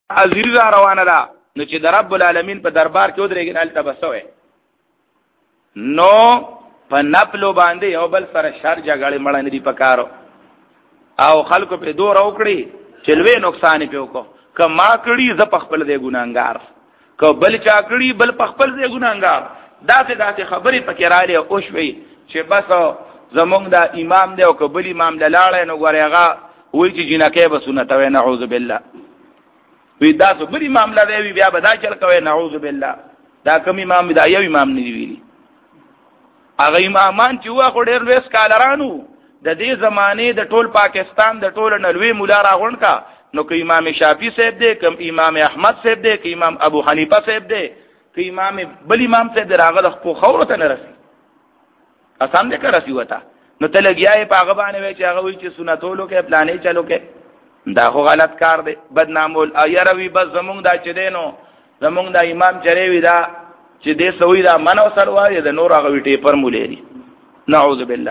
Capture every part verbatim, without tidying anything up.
ازری را روانه ده نو چې د رب العالمین په دربار کې ودرېږي هلته بسوي نو په نپلو باندې یو بل سره شر جګړې مړه نه دي پکارو او خلکو په دور وکړي چې لوی نقصان په وکړو که ما کړي ز په خپل دی ګناګار که بل چا کړي بل په خپل دی ګناګار داسې داسې خبرې پکې راړي او شوي چې بس زمونږ دا امام دی او که بل امام لاله نو ګورې هغه وایي چې جنکه به سنت وي نعوذ بالله وی دا څو بل امام لا دی بیا به دا چل کوي نعوذ بالله دا کوم امام دا یو امام نه دی ویلي هغه امامان چې وا خو ډېر لوی سکالرانو د دې زمانه د ټول پاکستان د ټول نلوي مولا راغون کا نو که امام شافعي صاحب دی کم امام احمد صاحب دی که امام ابو حنیفه صاحب دی که امام بل امام صاحب راغله خو خور ته نه رسي اسان دې کړه رسي وتا نو ته لګیاي پاغه باندې وای چې هغه وی چې سنتولو کې پلانې چلو کې دا خو غلط کار دی بدنامول ایروي بس زمونږ دا چې دینو زمونږ دا امام چره وی دا چې دې سوې دا منو سر وای د نور هغه ویټې پر مولېری نعوذ بالله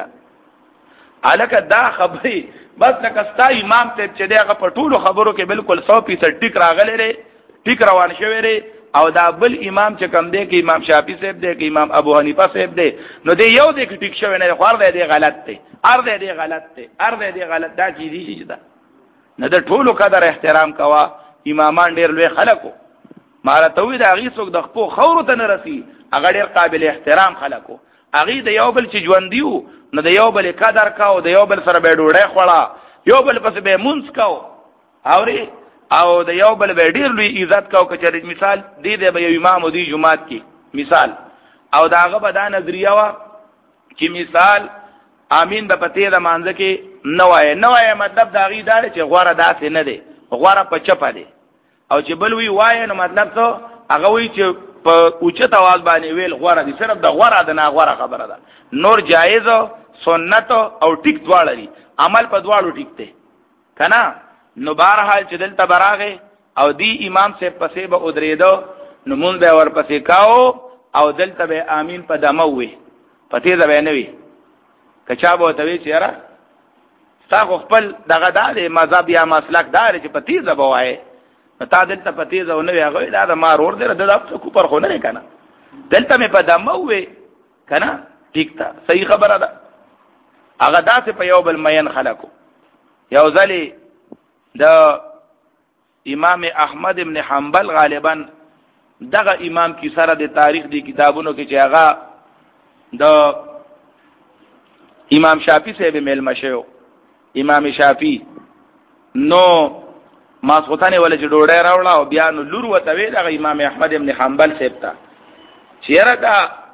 الکه دا خبرې بس لکستا امام ته چې دغه په ټولو خبرو کې بالکل سو فیصد ټیک راغلی لري ټیک روان شوی لري او دا بل امام چې کم دی کې امام شافعي صاحب دی کې امام ابو حنیفه صاحب دی نو دی یو دی کې ټیک شوی نه خور دی غلط دی ار دی غلط دی ار دی غلط دا چیز دي چې دا نه د ټولو قدر احترام کوا امامان ډیر لوی خلکو ماره توې دا غي څوک د خپل خور ته نه رسی هغه ډیر قابل احترام خلکو هغه د یو بل چې ژوند دیو نو د یو بل قدر کاو د یو بل سره به ډوړې خوړه یو بل پس به مونږ کاو اوري او د یو بل به ډیر لوی عزت کاو کچې مثال دی د یو امام دی جمعات کې مثال او داغه به دا نظریه وا چې مثال امین د پته د مانځ کې نوای نوای مطلب دا غي دار چې غوړه داسې نه دی غوړه په چپه دی او چې بل وی وای نو مطلب څه هغه وی چې په اوچت आवाज باندې ویل غوړه دي صرف د غوړه د نه غوړه خبره ده نور جایز سنت او ټیک دواړه دي عمل په دواړو ټیک دی کنه نو بهرحال چې دلته براغه او دی امام سے پسې به ودریدو نو مونږ به ور پسې کاو او دلته به امین په دمه وي پته ده به نه وي کچا به ته وی چیرې تاسو خپل دغه دالې مذهب یا مسلک دار چې پتی زبو وای تا دلته پتی زو نه هغه دا د مارور دی د تاسو کو پر خو نه کنه دلته مې په دمه وي کنه ټیک تا صحیح خبره ده هغه داسې په یو بل مین خلکو یو ځلی د امام احمد ابن حنبل غالبا دغه امام کی سره د تاریخ دی کتابونو کې چې هغه د امام شافعي صاحب مل مشو امام شافعي نو ماسوتانه ولې جوړه راوړه او بیا نو لور وته وی دغه امام احمد ابن حنبل صاحب ته چیرې دا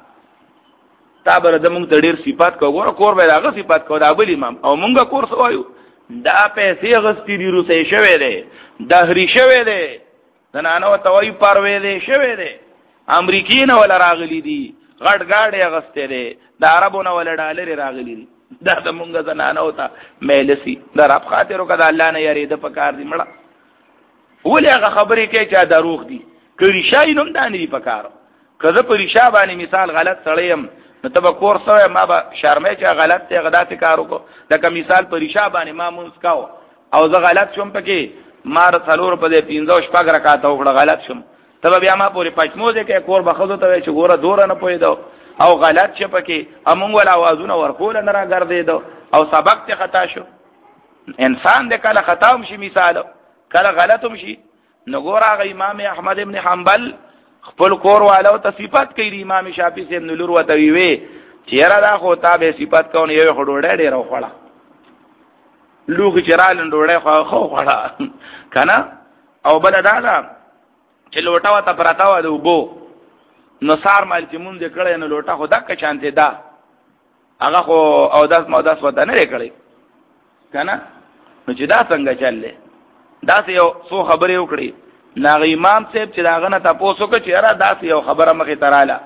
تابره د مونږ ډېر صفات کو ګوره کور به دغه صفات کو دا بل امام او مونږه کور سوایو دا پیسې غستی دی روسي شوه دی دهری شوه دی زنانو توي پروي دی شوه دی امریکین ولا راغلي دي غټ غاډه غسته دی د عربونو ولا ډالر راغلي دي دا د مونږ زنانو ته مېلسي در اپ خاطرو کده الله نه یری د پکار دی مړه ولې هغه خبرې کوي چې دروغ دي کړي شای نوم دانی دی پکار کزه پرې شابانی مثال غلط سړیم نو تب کور سره ما به شرمې چې غلط ته غلط کارو کو لکه مثال پریشا باندې ما مونږ کاو او زه غلط شوم پکې ما رسولور په دې پینځو شپږ رکعات وکړه غلط شوم تب بیا ما پورې پښموزه کې کور بخزو ته چې ګوره دور نه پویدو او غلط چې پکې امون ول اوازونه ورکول نه را ګرځیدو او سبق ته خطا شو انسان دې کله خطا هم شي مثال کله غلط هم شي نو ګوره امام احمد ابن حنبل خپل کور والو ته صفات کوي امام شافعي سے نلور وته وی چیرې دا خو تابع صفات کوي یو خډوړې ډېر خوړه لوګ چرال ډوړې خو خو خوړه کنه او بل دا دا چې لوټا وته پراتا و د وبو نو سار مال چې مونږ کړه نو لوټا خو دک شانته دا هغه خو او داس مو داس وته نه کړی کنه نو چې دا څنګه چللې دا یو څو خبرې وکړي ناغ امام صاحب چې داغه نه تاسو کو چې را داس یو خبره مخې تراله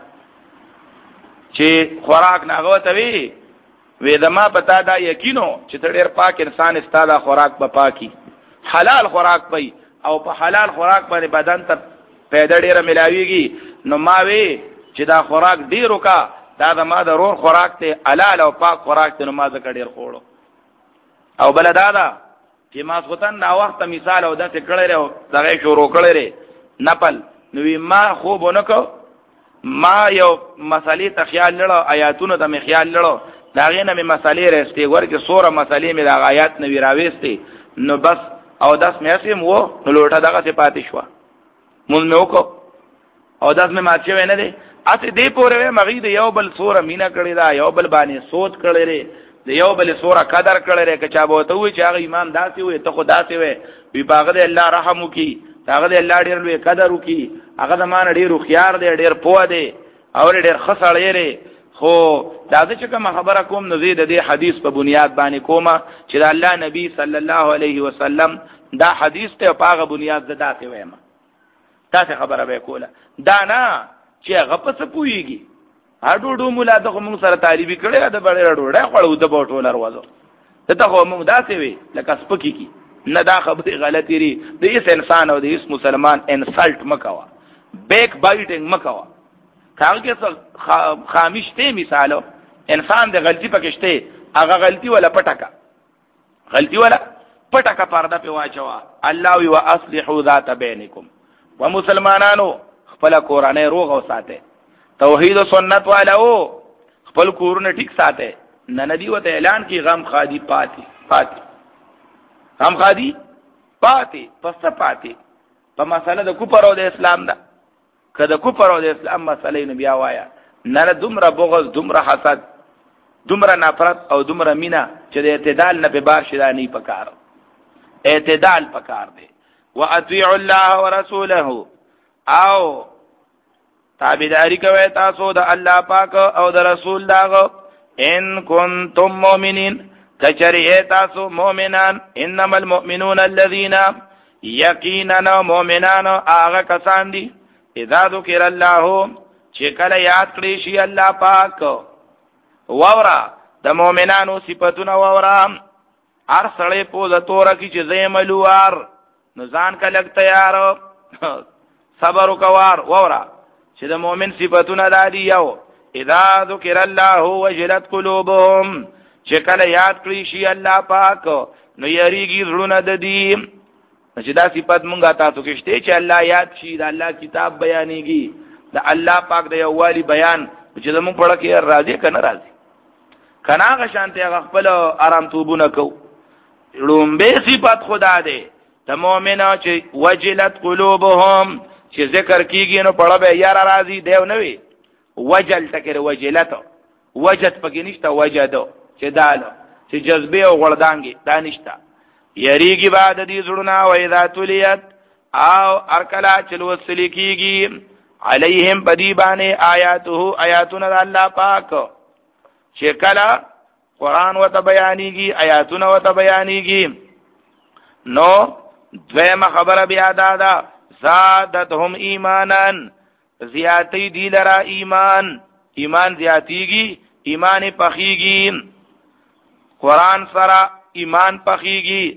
چې خوراک ناغه ته وی وې دما پتا دا یقینو چې ډېر پاک انسان استاده خوراک به پاکي حلال خوراک پي او په حلال خوراک باندې بدن ته پیدا ډېر ملاويږي نو ما وی چې دا خوراک ډېر وکا دا د ما د رور خوراک ته حلال او پاک خوراک ته نو ما ځکه ډېر خوړو او بل دا دا چې ماسختن نا وخت مثال او داسې کړی او دغه شروع کړی نپل نو ما خوب ونکو ما یو مسالې ته خیال لړو آیاتونو ته می خیال لړو دا غینه می مسالې رسټي ورکه سوره مسالې می د آیات نوی راويستي نو بس او داس مې اسیم وو نو لوټه دغه څه پاتې شو مونږ مې وکړو او داس مې ماچې ونه دي اته دې پورې مغید یو بل سوره مینا کړی دا یو بل باندې سوچ کړی لري د یو بل سوره قدر کړی لري که چا به ته وي چې هغه ایمان داسي وي ته خدا سي وي وی باغ دې الله رحم وکي هغه دې الله ډېر لوی قدر وکي هغه د مان ډېر خيار دې ډېر پوه دې او ډېر خسړې لري خو دا چې کوم خبره کوم نو زید دې حدیث په بنیاد باندې کومه چې د الله نبی صلی الله علیه وسلم دا حدیث ته پاغه بنیاد زداته وایم تاسو خبره به کوله دا نه چې غپس پويږي اډو ډو مولا د موږ سره تعریفي کړي دا بڑے ډوډۍ خړو د بوټول وروازو ته خو موږ داسې وي لکه سپکی کی نه دا خبره غلطی ری د هیڅ انسان او د هیڅ مسلمان انسلټ مکوا بیک بایټینګ مکوا کاږي څه خامشته مثالو انسان د غلطی پکشته هغه غلطی ولا پټکا غلطی ولا پټکا پرده په واچوا الله وی واصلحوا ذات بینکم ومسلمانانو خپل قرآن روغ او ساته توحید او سنت والو خپل کورونه ټیک ساته نه ندی وته اعلان کی غم خادی پاتی پاتی غم خادی پاتی پس پاتی په مسله د کوپر او د اسلام دا کله کوپر او د اسلام مسله نو بیا وایا نه دومره بغض دومره حسد دومره نفرت او دومره مینا چې د اعتدال نه به بار شدا نه پکار اعتدال پکار دی واطيعوا الله ورسوله او تابعداري کوي تاسو د الله پاک او د رسول داغو ان کنتم مؤمنین کچری تاسو مؤمنان انما المؤمنون الذين یقینا مؤمنان هغه کسان دي اذا ذکر الله چې کله یاد کړی شي الله پاک وورا د مؤمنانو صفاتونه وورا هر سړی په زتور کې چې زېملوار نو ځان کله تیار صبر وکوار وورا چې د مؤمن صفاتونه دادي یو اذا ذکر الله وجلت قلوبهم چې کله یاد کړی شي الله پاک نو یریږي زړونه د دې چې دا صفات مونږه تاسو کې شته چې الله یاد شي د الله کتاب بیانېږي د الله پاک د یووالي بیان چې زموږ په لکه راځي کنه راځي کنا غ شانته خپل آرام توبونه کو لومبه صفات خدا ده د مؤمنانو چې وجلت قلوبهم چې ذکر کیږي نو پړه به یار راضي دیو نه وي وجل تکره وجلت وجد پکې نشته وجدو چې دالو چې جذبه او غړدانګي دانشتا یریږي بعد دې زړونه و اذا تلیت او ارکلا چلو وسلی کیږي علیهم بدیبانه آیاته آیاتنا الله پاک چې کلا قران وت بیانېږي آیاتونه وت بیانېږي نو دویمه خبره بیا دادا زادتهم ایمانان زیاتی دی لرا ایمان ایمان زیاتیږي ایمان پخیږي قران سره ایمان پخیږي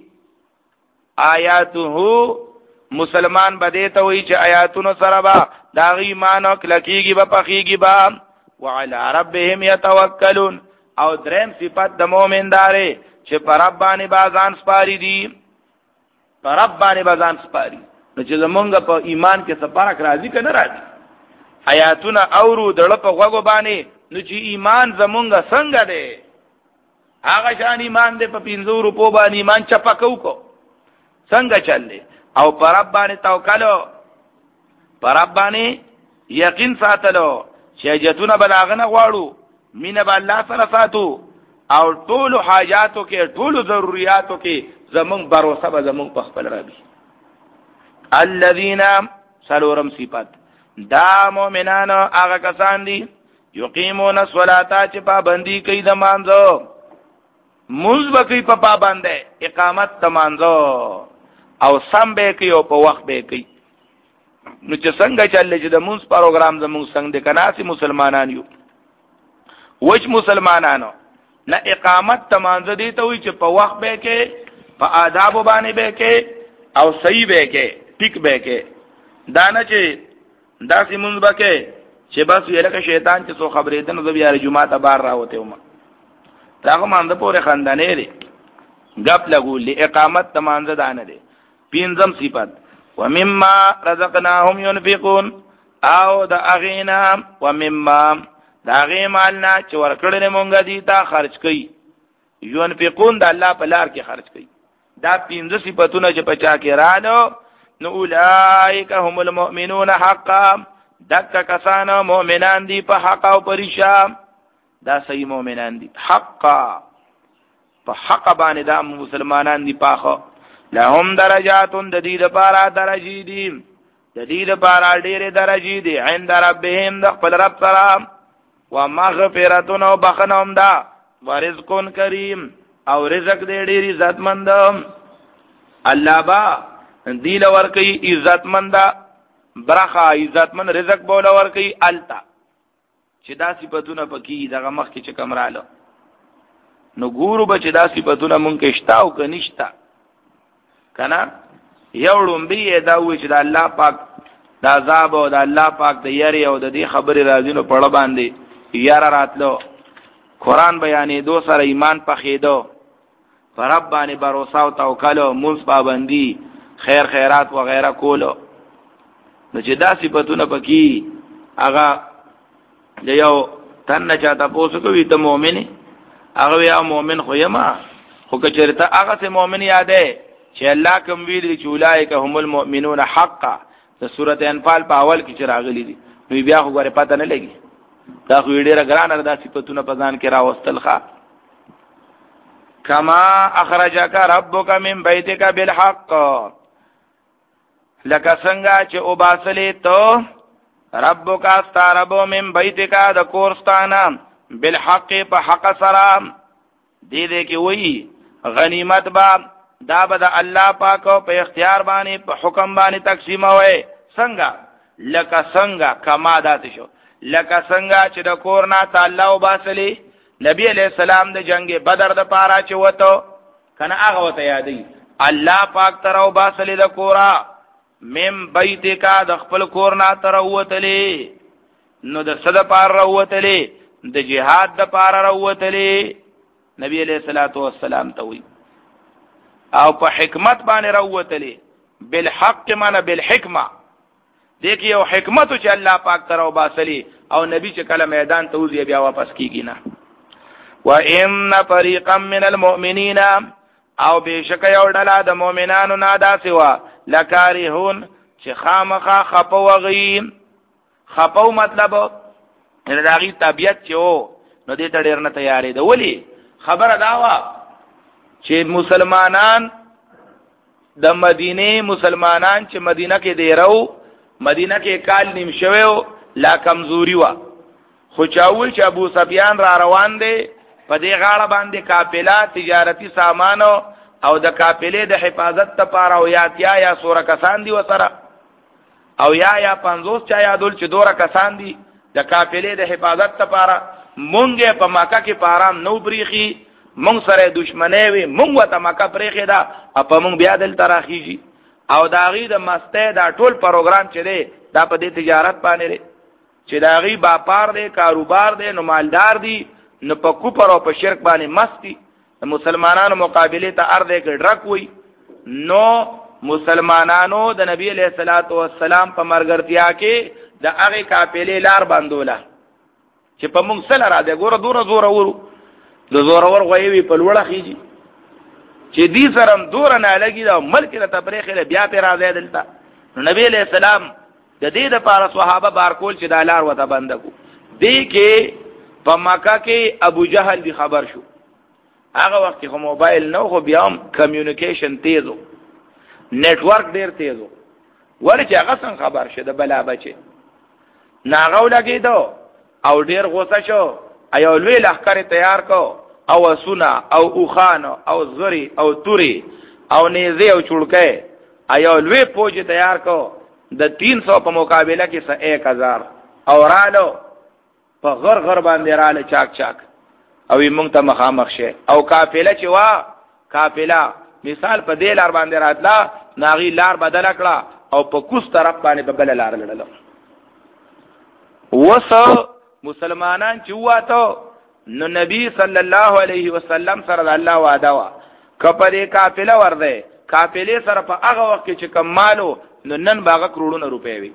آیاته مسلمان بده ته وی چې آیاتونو سره با دا ایمان او کلکیږي به پخیږي با وعلى ربهم يتوکلون او دریم صفات د مؤمن داره چې پر رب باندې بازان سپاری دي پر رب باندې بازان سپاری نو چې زمونږ په ایمان کې سپارک راځي کنه راځي آیاتونه اورو دړه په غوغو باندې نو چې ایمان زمونږ څنګه دی هغه شان ایمان دې په پینځو روپو باندې ایمان چپکاو کو څنګه چلې او پر رب باندې توکل پر رب باندې یقین ساتلو چې حاجتونه بلاغنه غواړو مینه به الله سره ساتو او ټول حاجاتو کې ټول ضرورتو کې زمون باور به زمون په خپل ربي الذين سلورم صفات دا مؤمنانو هغه کسان دي یقیمون الصلاة چې پابندي کوي د مانځو موږ به کوي په پابنده اقامت د مانځو او سم به کوي او په وخت به کوي نو چې څنګه چلې چې د موږ پروګرام زموږ څنګه د کناسي مسلمانان یو وچ مسلمانانو نه اقامت تمانځ دي ته وي چې په وخت به کې په آداب باندې به کې او صحیح به کې ټیک به کې دا نه چې داسې مونږ به کې چې بس یې لکه شیطان چې څو خبرې ده نو بیا جمعه ته بار راوته ومه داغه مانده پورې خندانې لري غپ لګو لاقامت تمانځ دانه دي پینځم صفات ومما رزقناهم ينفقون او د اغینا ومما دا غی مالنا چې ورکړل مونږ دي تا خرج کړي ينفقون د الله په لار کې خرج کړي دا پینځه صفاتونه چې پچا کې رالو نو اولائک هم المؤمنون حقا دک کسان مؤمنان دي په حق او پریشا دا صحیح مؤمنان دي حقا په حق باندې دا مسلمانان دي پاخو لهم درجات د دې لپاره درجې دي د دې لپاره ډېرې درجې دي عند ربهم د خپل رب سره ومغفرة او بخنهم دا ورزق کریم او رزق دې ډېر عزتمند الله با دیل ورکی عزتمند برخه عزتمند رزق بوله ورکی التا چې دا صفاتونه پکې دغه مخ کې چې کم رااله نو ګورو به چې دا صفاتونه مونږ کې شتا او که نشتا کنه یو لومبي دا و چې د الله پاک د عذاب او د الله پاک د یاري او د دې خبرې راځي نو پړه باندې یاره راتلو قرآن بیانې دو سره ایمان پخېدو پر رب باندې باور او توکل او مونږ پابندي خیر خیرات وغیرہ کولو نو چې دا صفاتونه پکې هغه یو تن نه چاته پوسو کوي ته مؤمن هغه یا مؤمن خو یما خو کچرته هغه ته مؤمن یادې چې الله کوم ویل چې اولایک هم المؤمنون حقا د سورته انفال په اول کې چې راغلي دي نو بیا خو غره پته نه لګي دا خو ډیره ګرانه ده صفاتونه په ځان کې راوستل ښه کما اخرجک ربک من بیتک بالحق لکه څنګه چې او باسلې ته ربک استربو من بیتک د کورستانه بالحق په حق سره دې دې کې وایي غنیمت با دا به د الله پاک په اختیار باندې په حکم باندې تقسیم وای څنګه لکه څنګه کما دات شو لکه څنګه چې د کورنا تعالی او باسلې نبی علیہ السلام د جنگ بدر د پارا چې وته کنه هغه وته یادې الله پاک تر او باسلې د کورا مم بیتک د خپل کورنا تر وتلې نو د صد پار وتلې د جهاد د پار وتلې نبی علیہ الصلوۃ والسلام ته وی او په حکمت باندې راوتلې بالحق معنا بالحکمه دیکھ یو حکمت چې الله پاک تر او باسلې او نبی چې کله میدان ته وځي بیا واپس کیږي نه وان فريقا من المؤمنين او بشک یو ډله د مؤمنانو نه دا سوا لکارهون چې خامخا خپو وغي خپو مطلب دغه طبيعت چې وو نو دې ته ډیر نه تیارې ده ولی خبره دا وا چې مسلمانان د مدینه مسلمانان چې مدینه کې دیرو مدینه کې کال نیم شوو لا کمزوري وا خو چاوي چې ابو سفیان را روان دي په دې غاړه باندې قافله تجارتی سامانو او د قافلې د حفاظت لپاره او یا یا یا سوره کسان دي وسره او یا یا پنځوس چا یادول چې دوره کسان دي د قافلې د حفاظت لپاره مونږه په مکه کې پارام نو بریخي مونږ سره دشمنی وي مونږ وته مکه پرېخه دا په مونږ بیا دل تراخیږي او داغي د مسته دا ټول پروګرام چې دی دا په دې تجارت باندې چې داغي باپار دی کاروبار دی نو مالدار دی نو په کوپر او په شرک باندې مستی مسلمانانو مقابله ته ارده کې ډرک وي نو مسلمانانو د نبی علیہ الصلوۃ والسلام په مرګرتیا کې د هغه قافلې لار باندوله چې په موږ سره را ده ګوره دور زور ورو د زور ور غوي په لوړه خيږي چې دې سره دور نه لګي دا ملک له تبریخ له بیا په راځي دلته نو نبی علیہ السلام د دې د پاره صحابه بار کول چې د لار وته بندکو دې کې په مکه کې ابو جهل دی خبر شو هغه وخت خو موبایل نو خو بیا هم کمیونیکیشن تیزو نیټورک ډیر تیزو ورته هغه څنګه خبر شه د بلا بچي ناغو لګیدو او ډیر غوسه شو ایو لوی لخر تیار کو او سنا او اوخان او زغری او توري او نیزه او چړکې ایو لوی پوج تیار کو د تین سو په مقابله کې سه ایک هزار او رالو په غر غر باندې رااله چاک چاک او موږ ته مخامخ شه او قافله چې وا قافله مثال په دې لار باندې راتلا ناغي لار بدل کړه او په کوس طرف باندې په بل لار لړل وسو مسلمانان چې واته نو نبی صلی الله علیه وسلم سره الله وعده وا کپره قافله ورده قافله سره په هغه وخت کې چې کمالو نو نن باغه کروڑونه روپے وي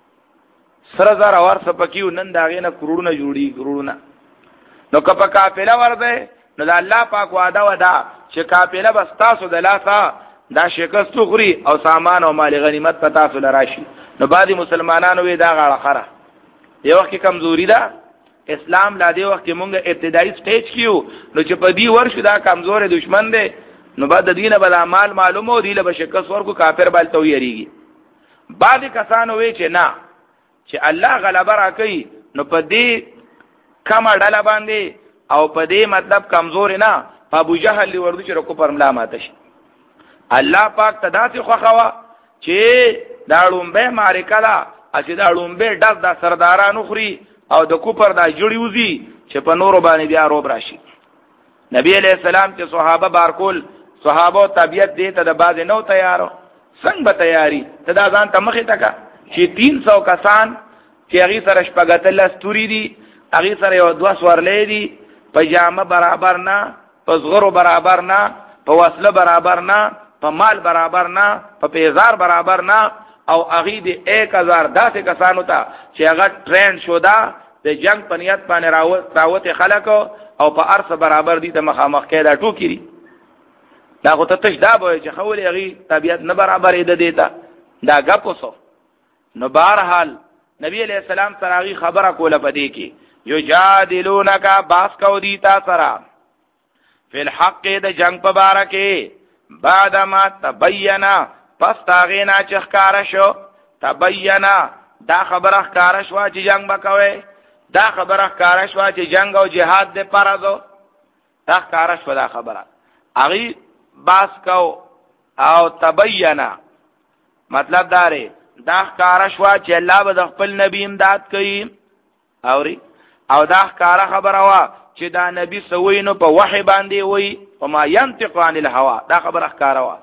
سره زار اور سپکیو نن داغه نه کروڑونه جوړي کروڑونه نو کپه قافله ورده نو د الله پاک وعده ودا چې قافله بس تاسو د لاسه دا شکست خوري او سامان او مال غنیمت په تاسو لراشي نو بعضی مسلمانانو وی دا غاړه خره یو وخت کمزوري ده اسلام لا دی وخت مونږه ابتدایي سټیج کیو نو چې په دې ورشو دا کمزور دشمن دی نو بعد دینه بل اعمال معلومه دی له شکست ورکو کافر بل تو یریږي بعضی کسانو وی چې نه چې الله غلبه راکړي نو په دې کما ډله باندې او په دې مطلب کمزور نه په ابو جهل دی ورته چې رکو پرملا ماته شي الله پاک تداسي خوخوا چې دا لومبه معرکه دا چې دا لومبه ډز د سردارانو خوري او د کوپر دا جوړي وزي چې په نور باندې بیا روب راشي نبی علیہ السلام چې صحابه بارکول صحابه طبيعت دې ته د باز نو تیارو څنګه به تیاری ته دا ځان ته مخې تکا چې تین سو کسان چې هغه سره شپږتل استوري دي هغه سره یو دوه سورلې دي پجامه برابر نه پزغرو برابر نه په وسله برابر نه په مال برابر نه په پیزار برابر نه او هغه دې یک هزار داسې کسانو ته چې هغه ټرین شو دا د جنگ په نیت باندې راوت راوت خلک او په ارث برابر دي د مخامخ کې دا ټوکی دي دا خو ته تش دا به چې خول هغه طبيعت نه برابر دې دیتا دا غپوسو نو بهرحال نبی علیہ السلام سره خبره کوله پدې کې یو جادلونک باس کو دی تا سره فی الحق د جنگ په باره کې بعد ما تبینا پس تاغینا چې ښکارا شو تبینا دا خبره ښکارا شو چې جنگ وکوي دا خبره ښکارا شو چې جنگ او جهاد د پرازو دا ښکارا شو دا خبره اغي باس کو او تبینا مطلب داره دا ښکارا شو چې الله به خپل نبی امداد کوي اوري او دا ښکارا خبره وا چې دا نبی سوینو په وحی باندې وای او ما ينطق عن الهوا دا خبره ښکارا وا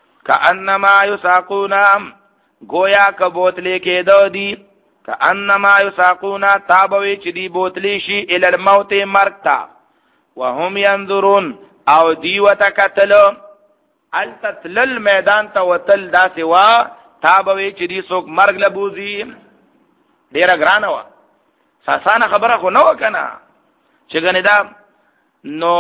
کانما یساقون گویا ک بوتلې کې دو دی کانما یساقون تابوي چې دی بوتلې شي ال الموت مرتا وهم ينظرون او دی وتکتل التتل میدان ته وتل دا سوا تابوي چې دی څوک مرګ لبوزي ډیره ګرانه وا ساسانه خبره خو نو کنه چې ګنې دا نو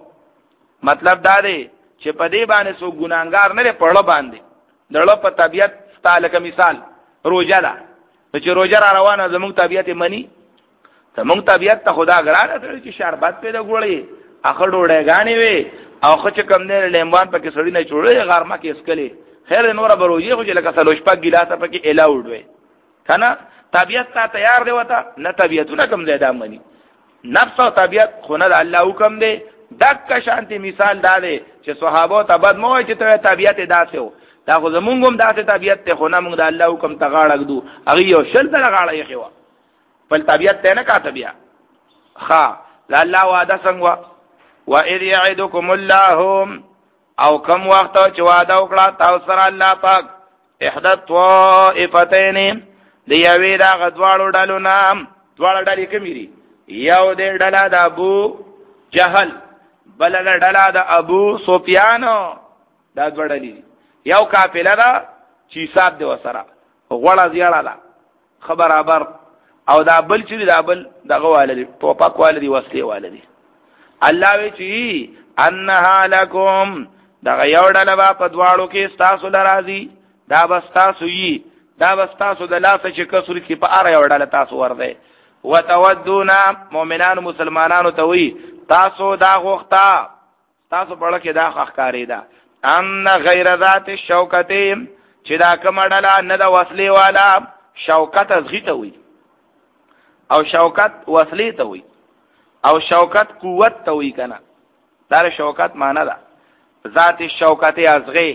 مطلب دا دی چې په دې باندې سو ګناګار نه پړو باندې دړو په طبيعت ستاله ک مثال روزه ده چې روزه را روانه زموږ طبيعت مني زموږ طبيعت ته خدا ګرانه تر چې شربت پیدا ګوړي اخر ډوړې غانې وي او خو چې کم نه لیمبان پکې سړی نه جوړي غرمه کې اسکلي خیر نور به روزي خو چې لکه سلوش پک ګلاسه پکې الاوډ وي کنه طبيعت ته تیار دی وته نه طبيعتونه کم زیاده مني نفس او طبيعت خو نه الله حکم دی دک شانتی مثال دا دی چې صحابه ته بد مو چې ته طبيعت داسې و دا خو زمونږ هم داسې طبيعت ته خو نه موږ د الله حکم ته غاړه دو هغه یو شل ته غاړه یې خو په طبيعت ته نه کا طبيعت ها لا الله وعده څنګه و اذ يعدكم الله او کم وخت چې وعده وکړه تاسو سره الله پاک احدى طائفتين دی یوی دا غدوالو ډالو نام دوال ډالې کمیری یو دې ډلا د ابو جهل بل ډلا د ابو سفیان دا دوړلې یو قافله دا چې صاحب دی وسره غوړه زیاړه ده خبر خبر او دا بل چې دا بل دغه والدي ټوپک والدي وسلې والدي الله وی چې انها لکم دا یو ډلا په دواړو کې تاسو لرازي دا بس تاسو یي دا بس تاسو د لاسه چې کسر کې په اړه یو ډله تاسو ورده وتودون مؤمنان مسلمانانو ته وی تاسو دا غوښتا تاسو په لکه دا ښکاری دا ان غیر ذات الشوکته چې دا کوم ډله نه د وصلې والا شوکت ازغیته وی او شوکت وصلې ته وی او شوکت قوت ته وی کنه دا شوکت معنی ده ذات الشوکته ازغه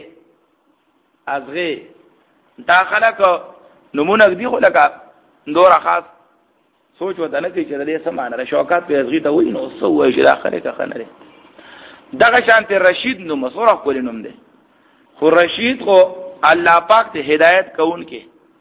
ازغه داخله کو نمونه دی خو لکه نور خاص سوچ وته نه کوي چې دې سمانه شوکات په ازغی ته وای نو سو وای چې داخله کا خنره دغه شانت رشید نو مسوره کول نوم دی خو رشید خو الله پاک ته هدایت کون کې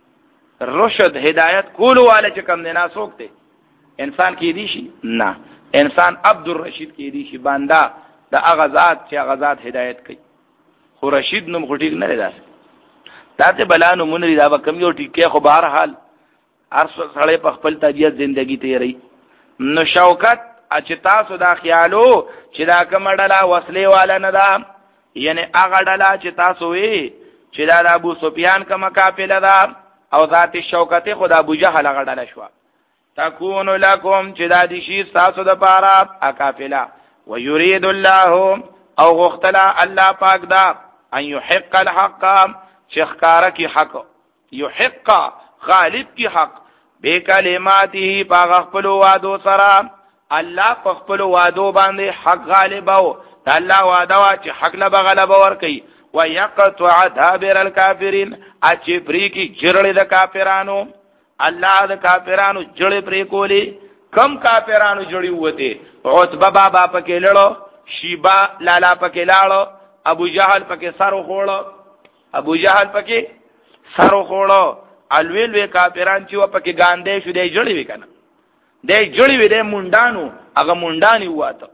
رشد هدایت کول والا چې کم نه سوکته انسان کې دی شي نه انسان عبد الرشید کې دی شي بندا دا هغه ذات چې هغه ذات هدایت کوي. خو رشید نوم خو ټیک نه دی داسې داته بلانو مونږ دا به کم یو ټیکې خو بهر حال هر سړی په خپل طبیعت ژوندۍ تیری. نو شوکت چې تاسو دا خیالو چې دا کوم ډله وسلې والا نه ده، یعنی هغه ډله چې تاسو وی چې دا د ابو سفیان کومه قافله ده او ذات شوکت خدا ابو جهل هغه ډله شو، تكون لكم چې دا دي شي تاسو د پاره قافله. ويريد الله او غختلا الله پاک دا ان يحق الحق شخکار کی حق، يحق غالب کی حق بے کلماته پاغ خپل وعدو سره. الله په خپل وعدو باندې حق غالب او الله وعده وا چې حق له غلبه ور کوي. ويقطع دابر الكافرين اچي پری کی جړل د کافرانو، الله د کافرانو جړې پری کولی. کم کافرانو جړی وته، عتبہ بابا پکې لړو، شیبا لالا پکې لاړو، ابو جهل پکې سر خوړو، ابو جهل پکې سر خوړو، الویل وی کافران چې و پکې ګاندې شو دی جړی وکنه، دی جړی وی دی مونډانو هغه مونډانی واته.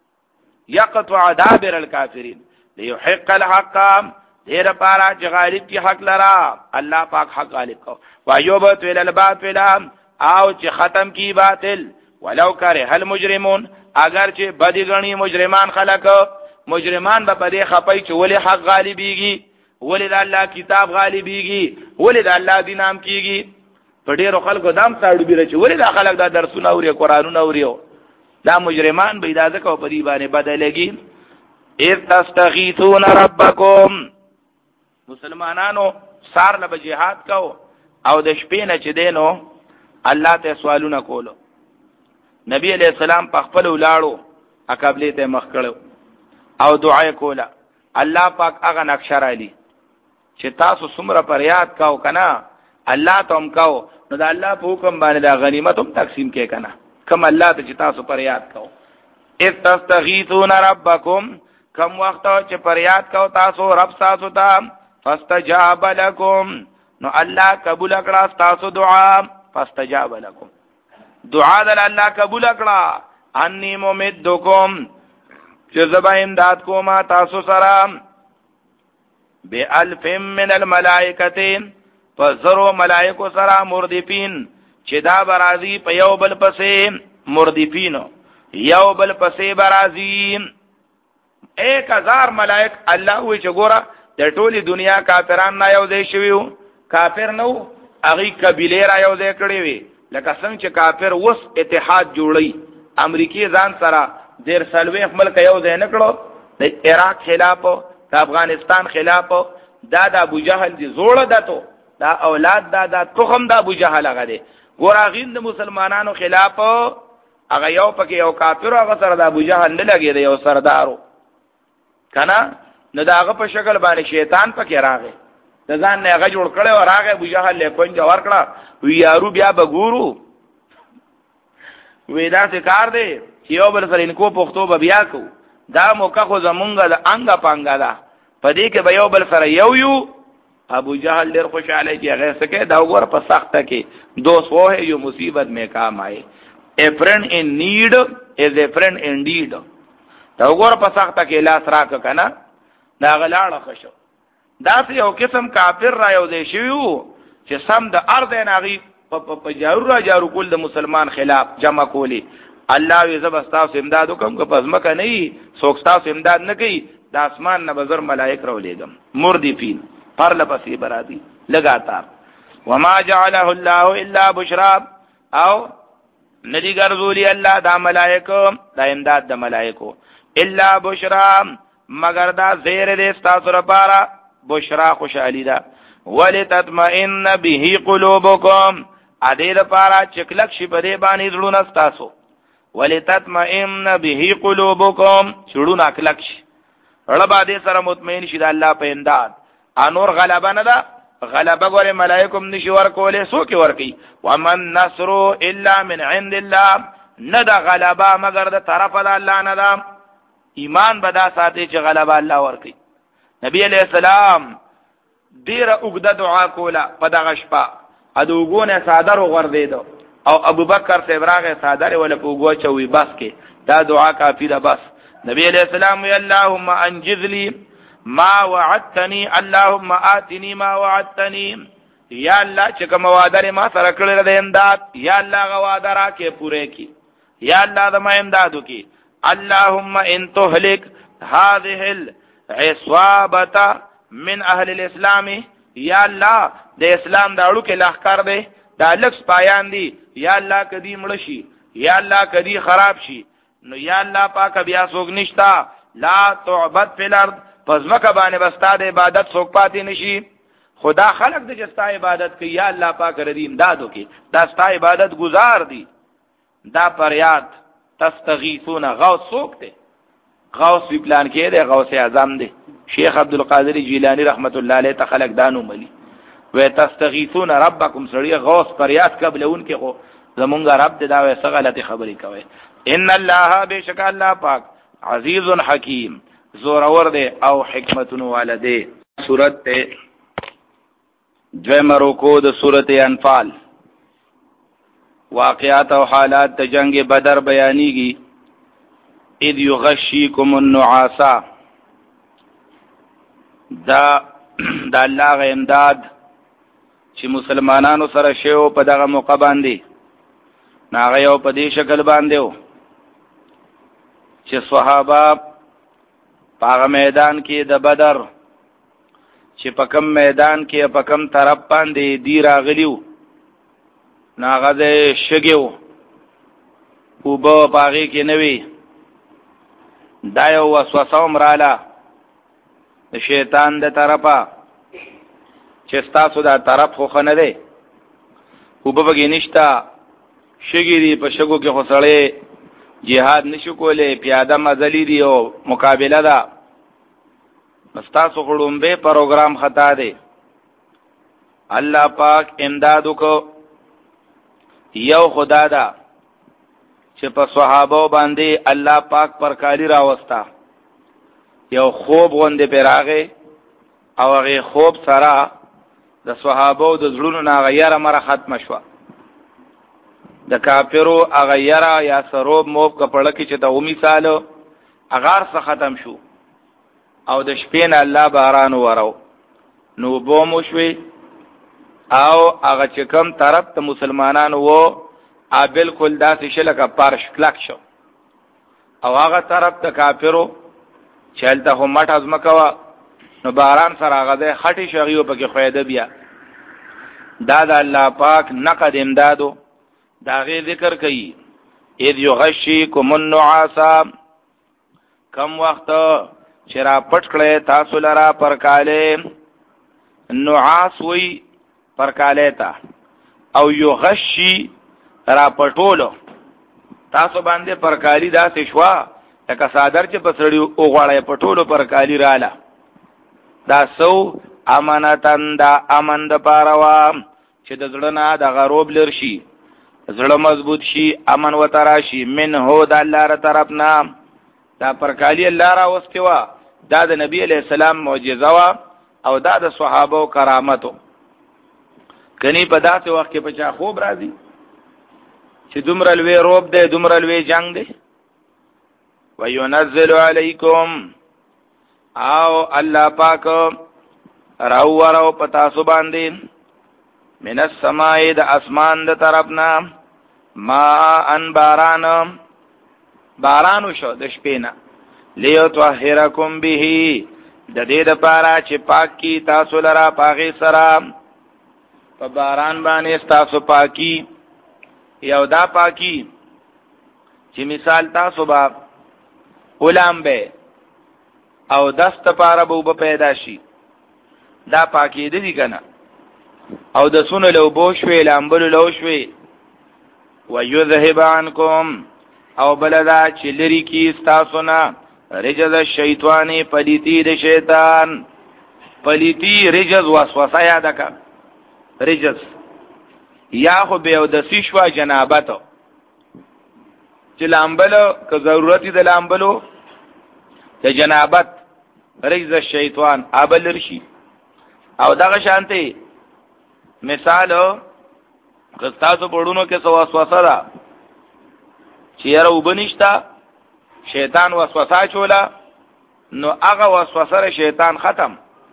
یقطع دابر الکافرین ليحق الحق دیر پارا چې غالب کی حق لرا، الله پاک حق غالب کو. وایوبت ال الباطل او چې ختم کی باطل. ولو کرے المجرمون اگر چې بدی غنی مجرمان خلق، مجرمان به په دې خپای چې ولی حق غالبیږي، ولی د الله کتاب غالبیږي، ولی د الله دین نام کیږي. په ډیرو خلکو دام تاړو بیره چې ولی د خلک دا درسونه اوري قرآنونه اوري، دا مجرمان به اجازه کو په دې باندې بدلېږي. اذ تستغیثون ربکم، مسلمانانو سار له جهاد کو او د شپې نه چې دینو الله ته سوالونه کولو. نبی علیہ السلام په خپل ولاړو اقبله ته مخ کړو او دعا کوله. الله پاک هغه نقشه را لې چې تاسو څومره پریاد کاو کنه الله تم کاو، نو د الله په حکم باندې دا غنیمت هم تقسیم کې کنه کم الله ته چې تاسو پریاد کاو. اذ تستغیثون ربکم، کم وخت چې پریاد کاو تاسو رب تاسو ته، فاستجاب لكم نو الله قبول کړه تاسو دعا. فاستجاب لكم دعا دل الله قبول کړه. انی ممدکم چې زبا امداد کوما تاسو سره بالف من الملائکه، فزرو ملائکو سره مردفین چې دا برازي په یو بل پسې مردفین یو بل پسې برازي. ایک هزار ملائک الله وی چې ګوره د ټولي دنیا کافرانو نه یو ځای شویو، کافر نو هغه قبیله را یو ځای کړی وي. لکه څنګه چې کافر وس اتحاد جوړی، امریکای ځان سره دیر سلوي ملک یو ځای نکړو، د عراق خلاف، د افغانستان خلاف، دا د ابو جهل دي زوړه دته، دا اولاد دا د تخم د ابو جهل هغه دي. ګوراغین د مسلمانانو خلاف هغه یو پکې یو کافر هغه سره د ابو جهل نه لګي دی، یو سردارو کنه. نو دا هغه په شکل باندې شیطان پکې راغی، د ځان نه هغه جوړ کړي او راغی ابو جهل له کونج ور کړه. وی یارو بیا بګورو وی دا څه کار دی چې یو بل سره انکو پښتو به بیا کو، دا موقع خو زمونږه د انګه پانګه ده، پدې کې به یو بل سره یو یو. ابو جهل ډېر خوشاله چې هغه سکه دا وګور په سخته کې دوست وو ہے یو مصیبت میں کام آئے. A friend in need is a friend indeed. دا وګور په سخته کې لاس راک کنه دا غلاړه خشو. دا یو قسم کافر را یو دی شیو چې سم د ارض ناغي په جارو را جارو کول د مسلمان خلاف جمع کولی. الله وی زبستا سو امداد وکم که پزمکه نه سوک تاسو امداد نه کوي، د اسمان نه بزر ملائک را ولېګم مردفین پر لپسې برادي لگاتار. وما جعله الله الا بشرا، او ندی ګرځولي الله دا ملائکه دا امداد د ملائکو الا بشرا مگر دا زیر دې تاسو لپاره بشرا خوشالي ده. ولتطمئن به قلوبکم ادې لپاره چکلک شي په دې باندې زړونه تاسو. ولتطمئن به قلوبکم شړونه اکلک شي، ربا دې سره مطمئن شي د الله په امداد. انور غلبه نه ده، غلبه ګوره ملائکم نشي ورکولې، سو کې ورکی. ومن نصر الا من عند الله، نه ده غلبه مگر د طرف د الله نه ده. ایمان بدا ساتي چې غلبه الله ورکی. نبی علیہ السلام ډیره اوږده دعا کوله په دغه شپه، ادوګونه صادر وغورځیدو او ابوبکر ته براغه صادر ولا پوغو چوي بس کې دا دعا کافی ده. بس نبی علیہ السلام وی اللهم انجز لي ما وعدتني اللهم آتني ما وعدتني یا الله چې کوم وعده ما سره کړل د امداد یا الله غ وعده را کې پوره کی یا الله د ما امدادو کی اللهم ان تهلك هذه العصابه من اهل الاسلام یا الله د اسلام دا اړو کې لخر دی دا لکس پایان دی یا الله کدی مړ شي یا الله کدی خراب شي نو یا الله پاک بیا سوګ نشتا لا تعبد فی الارض پس مکه باندې بستا د عبادت سوګ پاتې نشي خدا خلق د جستا عبادت کوي یا الله پاک ردی امدادو کې دا ستا عبادت گزار دی دا پریاد تستغیثون غوث سوک ته غوث وی پلان کې دی غوث اعظم دی شیخ عبد القادر جیلانی رحمت الله علیه تخلق دانو ملی و تستغیثون ربکم سړی غوث پریاد قبلون کې خو زمونږ رب دا وې څه غلطی خبرې کوي ان الله بشک الله پاک عزیز حکیم زور اور دی او حکمتونو والده سورت ته دویم رکو د سورت انفال واقعات او حالات د جنگ بدر بیانیږي اذ یغشیکم النعاسا دا د الله غ امداد چې مسلمانانو سره شیو په دغه موقع باندې ناغه یو په دې شکل باندې و چې صحابه په میدان کې د بدر چې په کم میدان کې په کم طرف باندې دی راغلیو ناغه دې شګیو او په باغې کې نوي دا یو وسوسه امراله د شیطان د طرفه چې تاسو دا طرف خو خنه دی او په بګی نشتا شګری په شګو کې خسړې jihad نشو کولې پیاده مزلی دی او مقابله ده مستاسو خړوم به پروګرام خطا دی الله پاک امدادو کو یو خدا دا چې په صحابه باندې الله پاک پر کالی راوستا یو خوب غوندې پیراغه او هغه خوب سره د صحابه د زړونو نه غیره مره ختم شو د کافرو غیره یا سروب موب کپړه کې چې د او مثال اغار څخه ختم شو او د شپې نه الله باران ورو نو بو مو شوي او هغه چې کوم طرف ته مسلمانانو وو ا بالکل داسې شلکه پارش کلک شو او هغه طرف ته کافرو چلته هم مټ ازمکوا نو باران سره هغه د خټي شغیو پکې خویده بیا دا د الله پاک نقد امدادو دا غي ذکر کوي اذ یغشیکم النعاسا کم وخت چې را پټ کړي تاسو لرا پرکاله نعاس وی پرکاله تا او یغشی را پټولو تاسو باندې پرکالی داسې شوا لکه صادر چې پسړی او غواړي پټولو پرکالی رااله دا سو امانتن دا امن د پاروا چې د زړه نه د غروب لرشي زړه مضبوط شي امن وتراشي من هو د الله تر طرفنا دا پرکالی الله را واستوا دا د نبی علیہ السلام معجزه وا او دا د صحابه کرامتو کني په داسې وخت کې پچا خوب راځي چې دومره لوی روب دی دومره لوی جنگ دی وينزل علیکم او الله پاک راو ورو پتا سو باندې من السماء د اسمان د طرفنا ما ان باران بارانو شو د شپینا لیطهرکم به د دې د پاره چې پاک کی تاسو لرا پاغي سرا په باران باندې تاسو پاکی یو دا پاکی چې مثال تاسو با غلام به او دست پاره به پیدا شي دا پاکی دی کنه او د سونه لو بوشوي لامبل لو شوي ويذهب عنكم او بلدا چې لري کی تاسو نه رجز الشیطانی پلیتی د شیطان پلیتی رجز وسوسه یاد کا رجز یا خو به د سیشوا جنابت چې لامبلو که ضرورت د لامبلو د جنابت رجز الشیطان ابل رشي او دغه شانته مثالو که تاسو پړونو کې سو وسوسه ده چې یاره وبنښتا شیطان وسوسه چولا نو هغه وسوسه شیطان ختم.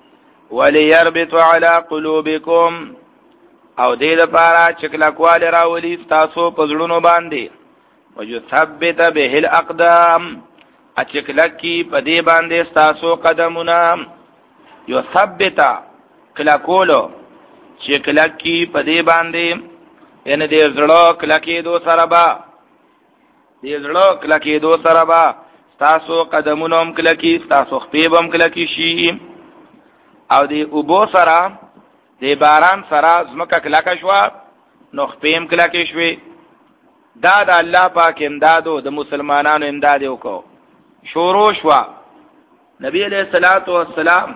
وليربط على قلوبكم او دې لپاره چې کلکواله راولي تاسو په زړونو باندې ويثبت به الاقدام اچکلکی په دې باندې تاسو قدمونه يثبت کلکولو چې کلکی په دې باندې یعنی دې زړه کلکی دو سره با دې زړه کلکی دو سره با تاسو قدمونه هم کلکی تاسو خپې هم کلکی شي او دی اوبو سره دی باران سره زمکه کلکه شوا نو خپیم کلکه شوی. دا د الله پاک امدادو د مسلمانانو امداد وکړو شروع شوا. نبی علیہ الصلوۃ والسلام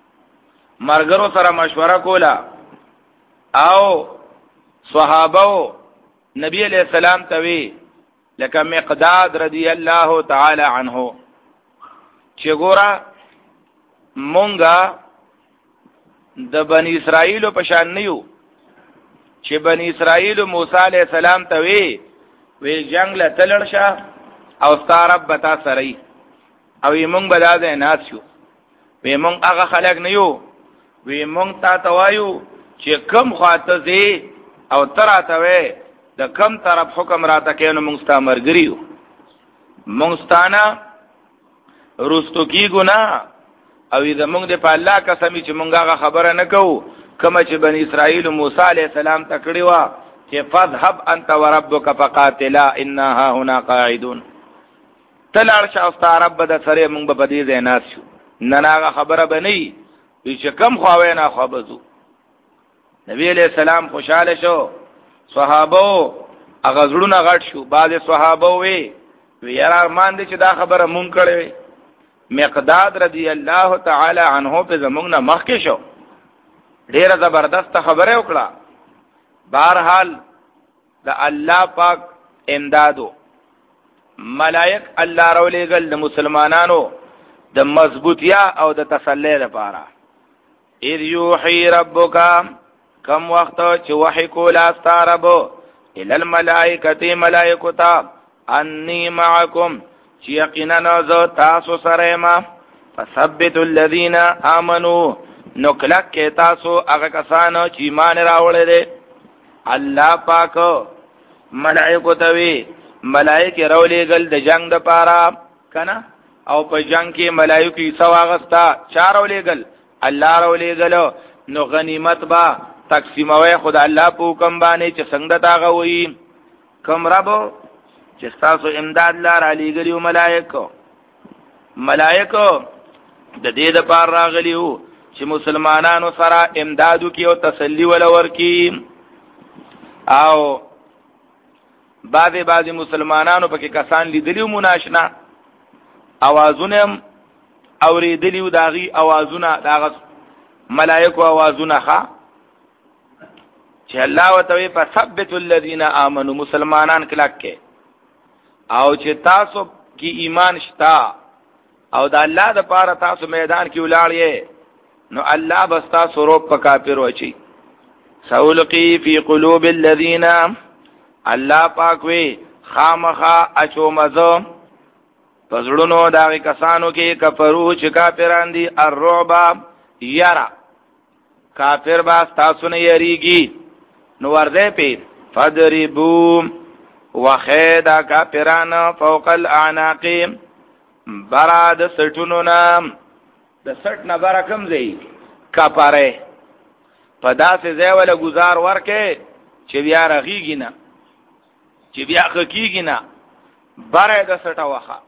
مرګرو سره مشوره کولا او صحابه نبی علیہ السلام توی لکه مقداد رضی الله تعالی عنه چې ګورا مونږه د بنی اسرائیل په شان نیو چې بنی اسرائیل موسی علیہ السلام ته وی وی جنگ له تلړشه او ستارب بتا سره او موږ بلازه ناس شو وی موږ هغه خلک نیو وی موږ تا توایو چې کم خاطه زی او تراته وی د کم طرف حکم راته کینو موږ ستا مرګریو موږ ستانه رستو کی ګنا او اذا موږ د په الله قسم چې موږ هغه خبره نه کوو کما چې بنی اسرائیل موسی علیہ السلام تکړی وا چې فذهب انت وربك فقاتلا انها هنا قاعدون تلار شاو ستا رب د سره موږ په دې ځای ناس شو نه هغه خبره بنئ چې کم خواوې نه خوابزو. نبی علیہ السلام خوشاله شو صحابه هغه زړونه غټ شو. بعض صحابه وی ویرا ارمان دي چې دا خبره مونږ کړې. مقداد رضی الله تعالی عنہ په زمونږ نه مخکې شو ډیره زبردست خبره وکړه. بهرحال د الله پاک امدادو ملائک الله رولېګل د مسلمانانو د مضبوطیا او د تسلی لپاره. اذ یوحي ربک کم وخت چې وحی کولا ستاربو ال الملائکه ملائکتا انی معکم چې یقینا زه تاسو سره ما فثبتوا الذين امنوا نو کلک کې تاسو هغه کسانو چې ایمان راوړل دي. الله پاک ملائکه توی ملائکه راولېګل د جنگ د پاره کنه او په جنگ کې ملائکه سواغستا چار راولېګل الله راولېګل نو غنیمت با تقسیموي خدای الله په حکم باندې چې څنګه تاغه وي کوم رب چې تاسو امداد لار علی ګلیو ملائکه ملائکه د دې د پار راغلیو چې مسلمانانو سره امدادو کې او تسلی ولور کی. او بعضی بعضی مسلمانانو پکې کسان لیدلیو مناشنا اوازونه اوریدلیو داغي اوازونه داغه ملائکه اوازونه ښا چې الله وتعالى فثبت الذين امنوا مسلمانان کلک کې او چې تاسو کې ایمان شتا او د الله د پاره تاسو میدان کې ولاړې نو الله بس تاسو روپ په کافر وچی. سولقی فی قلوب الذین الله پاک وی خامخا اچو مزو پزړونو دا کسانو کې کفرو چې کافران دي الرعب یرا کافر با تاسو نه یریږي نو ورځې په فدربو وخیدا کافرانو فوق الاعناق براد سټونو نام د سټ نه برکم زی کپاره په داسې ځای ولا گزار ورکه چې بیا رغیږي نه چې بیا خکیږي نه بره د سټه وخه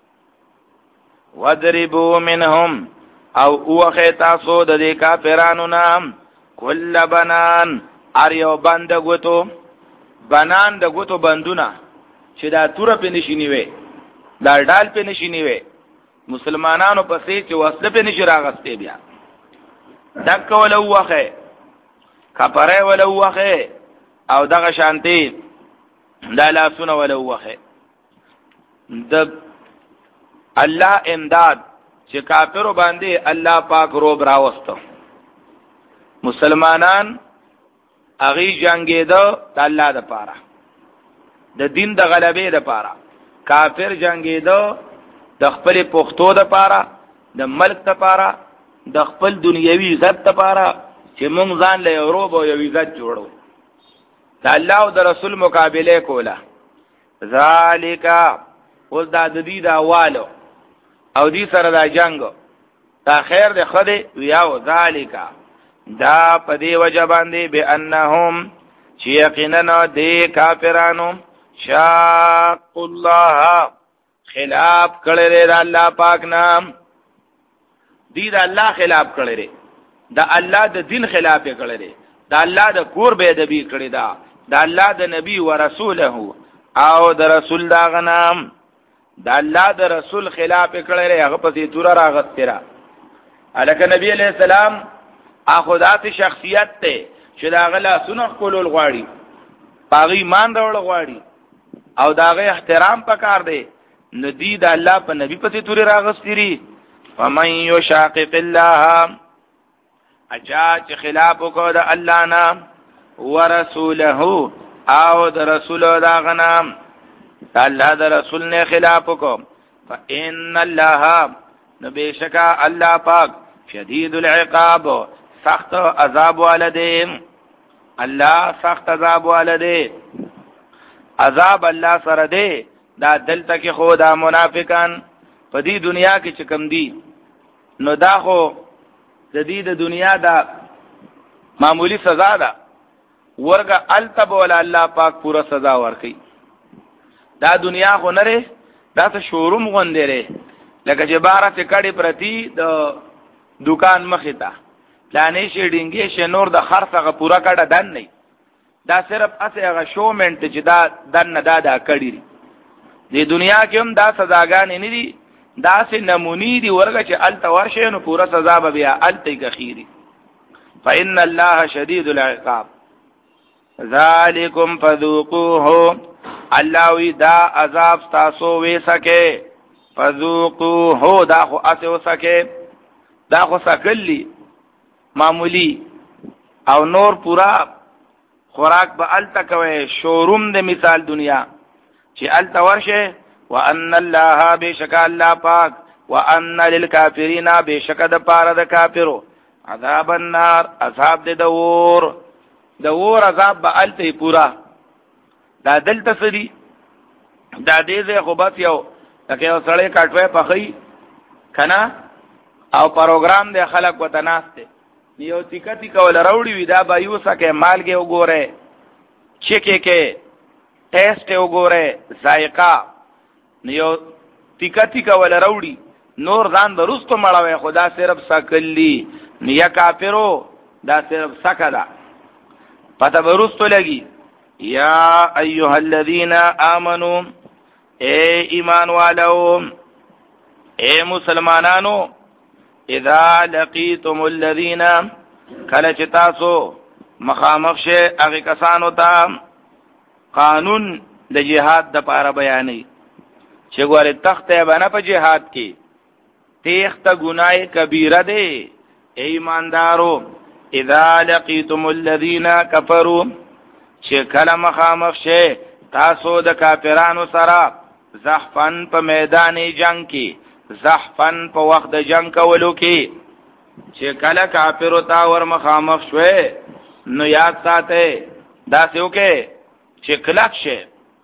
وضربوا منهم او اوخه تاسو د دې کافرانو نام کل بنان ار یو بند غوتو بنان د غوتو بندونه چې دا تور په نشینی وي دا ډال په نشینی وي مسلمانانو پسې چې وسله په نشي راغسته بیا دک ولو وخه کپره ولو وخه او دغه شانتي دا لاسونه ولو وخه د الله امداد چې کافرو باندې الله پاک روب راوستو مسلمانان اغي جنگیدو د الله د پاره د دین د غلبې د پاره کافر جنگیدو د خپل پښتو د پاره د ملک د پاره د خپل دنیوي عزت د پاره چې مونږ ځان له یوروب او یو عزت جوړو د الله او د رسول مقابله کوله ذالک اوس دا د دې دا والو او دې سره دا جنگ تا خیر د خدای ویاو ذالک دا په دې وجه باندې بانهم چې یقینا دې کافرانو شاق الله خلاف کړي د الله پاک نام دې د الله خلاف کړي دا الله د دین خلاف کړي دا الله د کور به ادبی کړي دا دا الله د نبی او رسوله او د رسول دا غنام دا الله د رسول خلاف کړي هغه پسې تور راغستره الکه نبی علیہ السلام اخذات شخصیت ته چې دا غلا سنخ کولول غواړي پاغي ایمان راوړ غواړي او داغه احترام پکار دی ندی د الله په نبی پسې تور راغستري ومن یشاقق الله اچا چې خلاف وکړه د الله نام ورسوله او د رسول دا غنام الله د رسول نه خلاف وکړه فإن الله نبیشکا الله پاک شدید العقاب سخت عذاب والده الله سخت عذاب والده عذاب الله سره دی دا دلته کې خو دا منافقان په دې دنیا کې چې کم دي نو دا خو د دې د دنیا دا معمولی سزا ده ورګه التب ولا الله پاک پورا سزا ورکي دا دنیا خو نه دا څه شوروم غوندره لکه چې بارا څه کړي پرتی د دکان مخې ته پلانې شي ډینګې شي نور د خرڅه پورا کړه دن نه دا صرف اسه هغه شومنت چې دا دن نه دا دا کړي د دنیا کې هم دا سزاګانې نه دي دا سه نمونی دی ورګه چې ال تورشه نو پورا سزا به بیا ال تی کخیری فإن الله شدید العقاب ذالکم فذوقوه الله وی دا عذاب تاسو وې سکے فذوقوه دا خو اسه وسکے دا خو سکلی معمولی او نور پورا خوراک به ال تکوي شوروم د مثال دنیا چې ال تورشه وان الله بشک الله پاک وان للکافرین بشک د پاره د کافرو عذاب النار عذاب د دور دور عذاب به الته پورا دا دلته سړي دا دې زه خو بس یو تکه سړی کټوي پخې کنا او پروګرام د خلک وتناسته یو تیکتی کول راوړي وی دا به یو سکه مالګه وګوره چکه کې ټیسټ وګوره ذائقه نیو تیکتی کول راوړي نور ځان درستو مړوي خدا صرف سکلی نیا کافرو دا صرف سکدا پته ورستو لګي یا ایها الذین آمنو اے ایمان والو اے مسلمانانو اذا لقیتم الذین کله چې تاسو مخامخ شه هغه کسانو ته قانون د جهاد د پاره بیانې چې ګوره تخته باندې په جهاد کې تخته ګناه کبیره ده ایماندارو اذا لقیتم الذین کفروا چې کله مخامخ شه تاسو د کافرانو سره زحفن په میدان جنگ کې زحفن په وخت د جنگ کولو کې چې کله کافرو تا ور مخامخ شوه نو یاد ساته دا سيو کې چې کلک شه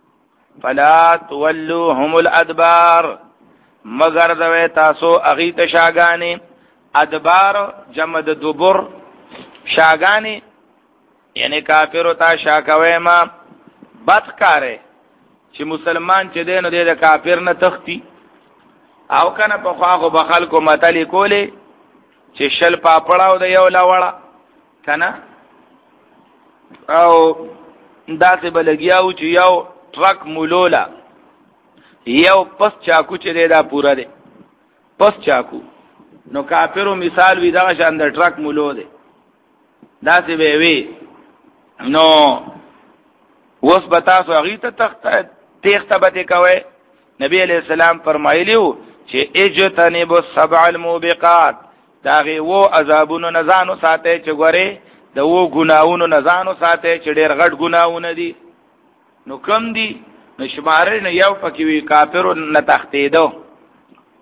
فلا تولوهم الادبار مگر دوی تاسو اغي تشاګانی ادبار جمع د دبر شاګانی یعنی کافرو تا شاکوي ما بدکاره چې مسلمان چې دین د کافر نه تختی او کنه په خواغو بخل کو متلی کوله چې شل پاپړاو د یو لاوړه کنه او داسې بلګیاو چې یو ټرک مولولا یو پس چاکو چې دا پورا دی پس چاکو نو کافرو مثال وی دا شان د ټرک مولو دی داسې به وی نو وس بتا سو غی ته تخت تخت به کوي نبی علیہ السلام فرمایلیو چې اجتنبوا السبع الموبقات داغه وو عذابونو نزانو ساته چې ګوره د وو ګناونو نزانو ساته چې ډېر غټ ګناونه دي نو کم دي نو شماره نه یو پکې وی کافرو نه تختیدو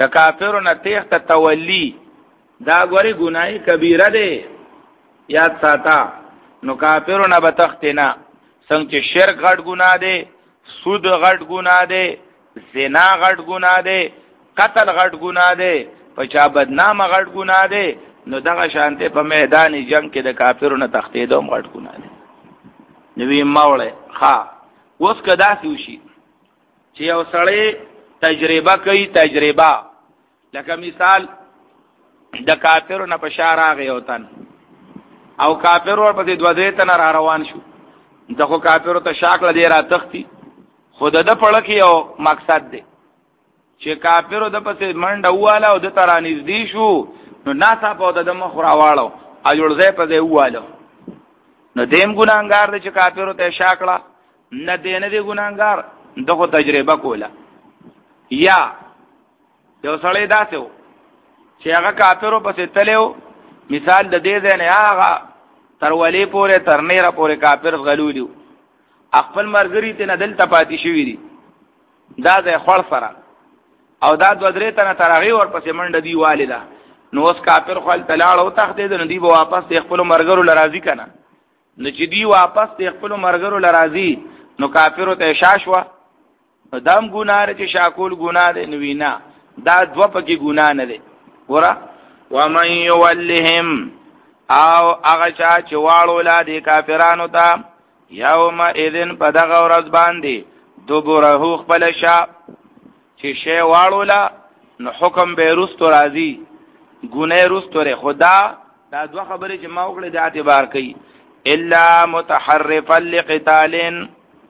د کافرو نه تیښته تولی دا ګوري ګناهی کبیره ده یاد ساته نو کافرو نه به تخته نه څنګه چې شرک غټ ګناه ده سود غټ ګناه ده زنا غټ ګناه ده قتل غټ ګناه ده پچا بدنامه غټ ګناه ده نو دغه شانته په میدان جنگ کې د کافرو نه تخته دوم غټ ګناه ده نوی موړه ها اوس کدا سوشي چې یو سړی تجربه کوي تجربه لکه مثال د کافرو نه بشار راغی او تن او کافر ور په دوه درې تن را روان شو دغه کافرو ته شاکله دی را تختی خود د پړه کې یو مقصد دی چې کافرو د پسې منډه واله او د ترانیز دی شو نو ناسا په د مخ راواړو اجړځه په دی واله نو دیم ګناګار دی چې کافرو ته شاکله نه دینه دی ګناګار دغه تجربه کوله یا یو سړی داسې و چې هغه کافرو پسې تلو مثال د دې ځای نه هغه تر ولی پورې تر نیره پورې کافر غلولیو خپل مرګري ته نه دلته پاتې شوی دي دا ځای خړ سره او دا دو درې تنه ترغی ور پسې منډه دی والده نو اوس کافر خپل تلاړ او تخته دي نو دی به واپس خپل مرګرو لراضی کنه نو چې دی واپس خپل مرګرو لراضی نو کافرو ته شاشوا دام ګناه چې شاکول ګناه دی نو وینا دا دو پکې ګناه نه دی ګوره ومن یولهم او هغه چا چې واړو لا دي کافرانو ته یوم اذن په دغه ورځ باندې دوبره خپل شا چې شی واړو لا نو حکم به رستو راځي ګناه رستو ر خدا دا دوه خبرې چې ما وکړې د اعتبار کوي الا متحرفا لقتال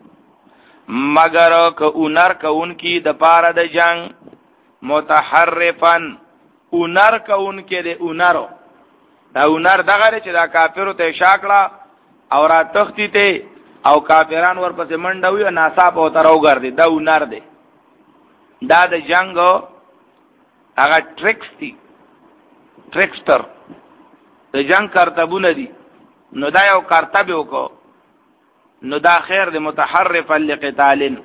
مگر که اونر کون کی د پاره د جنگ متحرفن اونر کون کې د اونرو دا اونر دغه چې دا کافرو ته شاکړه او را تختی ته او کافران ورپسې منډه وي ناصاب او تر وګرځي دا اونر دی دا د جنگ هغه ټریکس دي ټریکسټر د جنگ کرتبونه دي نو دا یو کرتب وکړو نو دا خیر د متحرفا لقتال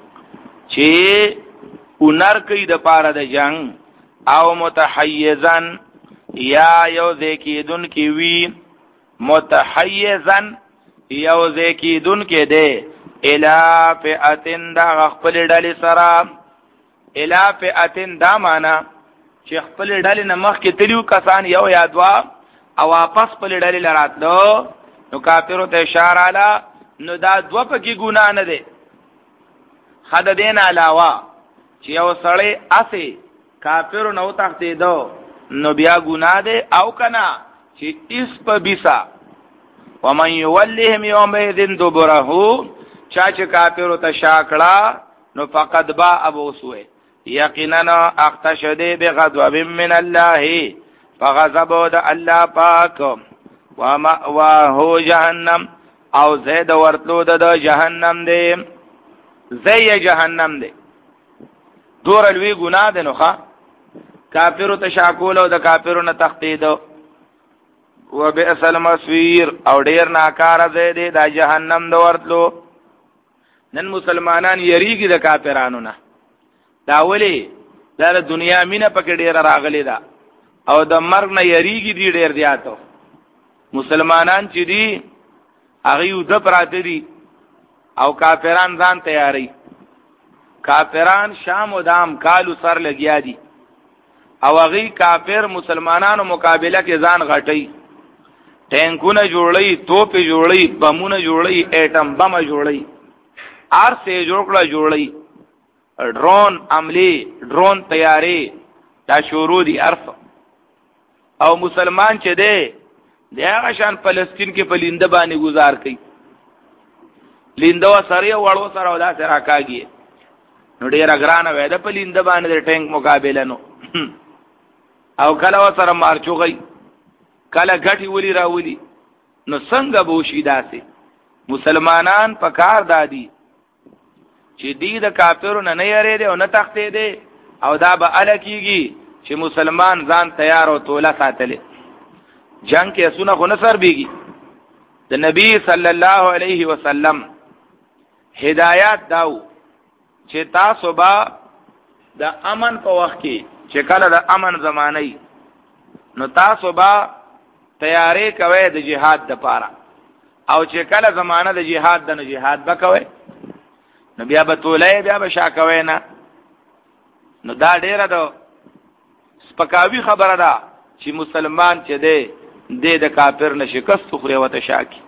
چې اونر کوي د پاره د جنگ او متحیزن یا یو ذکیدون کی وی متحیزن یو ذکیدون کې ده الا فئتن دا خپل ډلې سره الا فئتن دا معنا چې خپل ډلې نه مخ کې تلیو کسان یو یا دوا او واپس خپل ډلې لراتلو نو کافرو ته اشاره اله نو دا دوا پکې ګناه نه ده خد دین علاوه چې یو سړی اسه کافر نو تخته دو نو بیا ګناه ده او کنا چې اس په بیسا ومن یولهم یومئذ دبره چا چې کافر ته شاکړه نو فقد با ابو سوء یقینا اختشد بغضب من الله فغضب د الله پاک ومأواه جهنم او زید ورتلو د جهنم دی زی جهنم دی دور الوی ګناه ده نوخه کافر ته شاکول او د کافرو نه تختید او بئس المصير او ډیر ناکار زید د جهنم د ورتلو نن مسلمانان یریږي د کافرانو نه دا ولی دا دنیا مینه پکې ډیر راغلی دا او د مرګ نه یریږي دی ډیر زیاتو مسلمانان چې دی هغه یو د پراته دي او کافران ځان تیاری کافران شام و دام کالو سر لګیا دي او هغه کافر مسلمانانو مقابله کې ځان غټي ټینکونه جوړي توپ جوړي بمونه جوړي اټم بم جوړي ار سه جوړکړه جوړي ډرون عملی ډرون تیاری دا شروع دي ارف او مسلمان چې دی د هغه شان فلسطین کې په لینده باندې گزار کوي لینده سره وړو سره ولا سره راکاږي نو ډیر اگرانه وې د په لینده باندې د ټینک مقابله نو او کله سره مارچوغي کله غټي ولي راولي نو څنګه بوشي داسې مسلمانان په کار دادي چې دې د کافرو نه نه یری دی او نه تختې دی او دا به ال کیږي چې مسلمان ځان تیار او توله ساتلې جنگ کې سونه خو نه سر بیږي د نبی صلی الله علیه وسلم هدایت داو چې تاسو با د امن په وخت کې چې کله د امن زمانه نو تاسو با تیاری کوي د جهاد د پاره او چې کله زمانه د جهاد د نه جهاد وکوي نو بیا به تولې بیا به شا کوي نه. نو دا ډیره د سپکاوی خبره ده چې مسلمان چې دی د کافر نه شکست خوري وته شاکی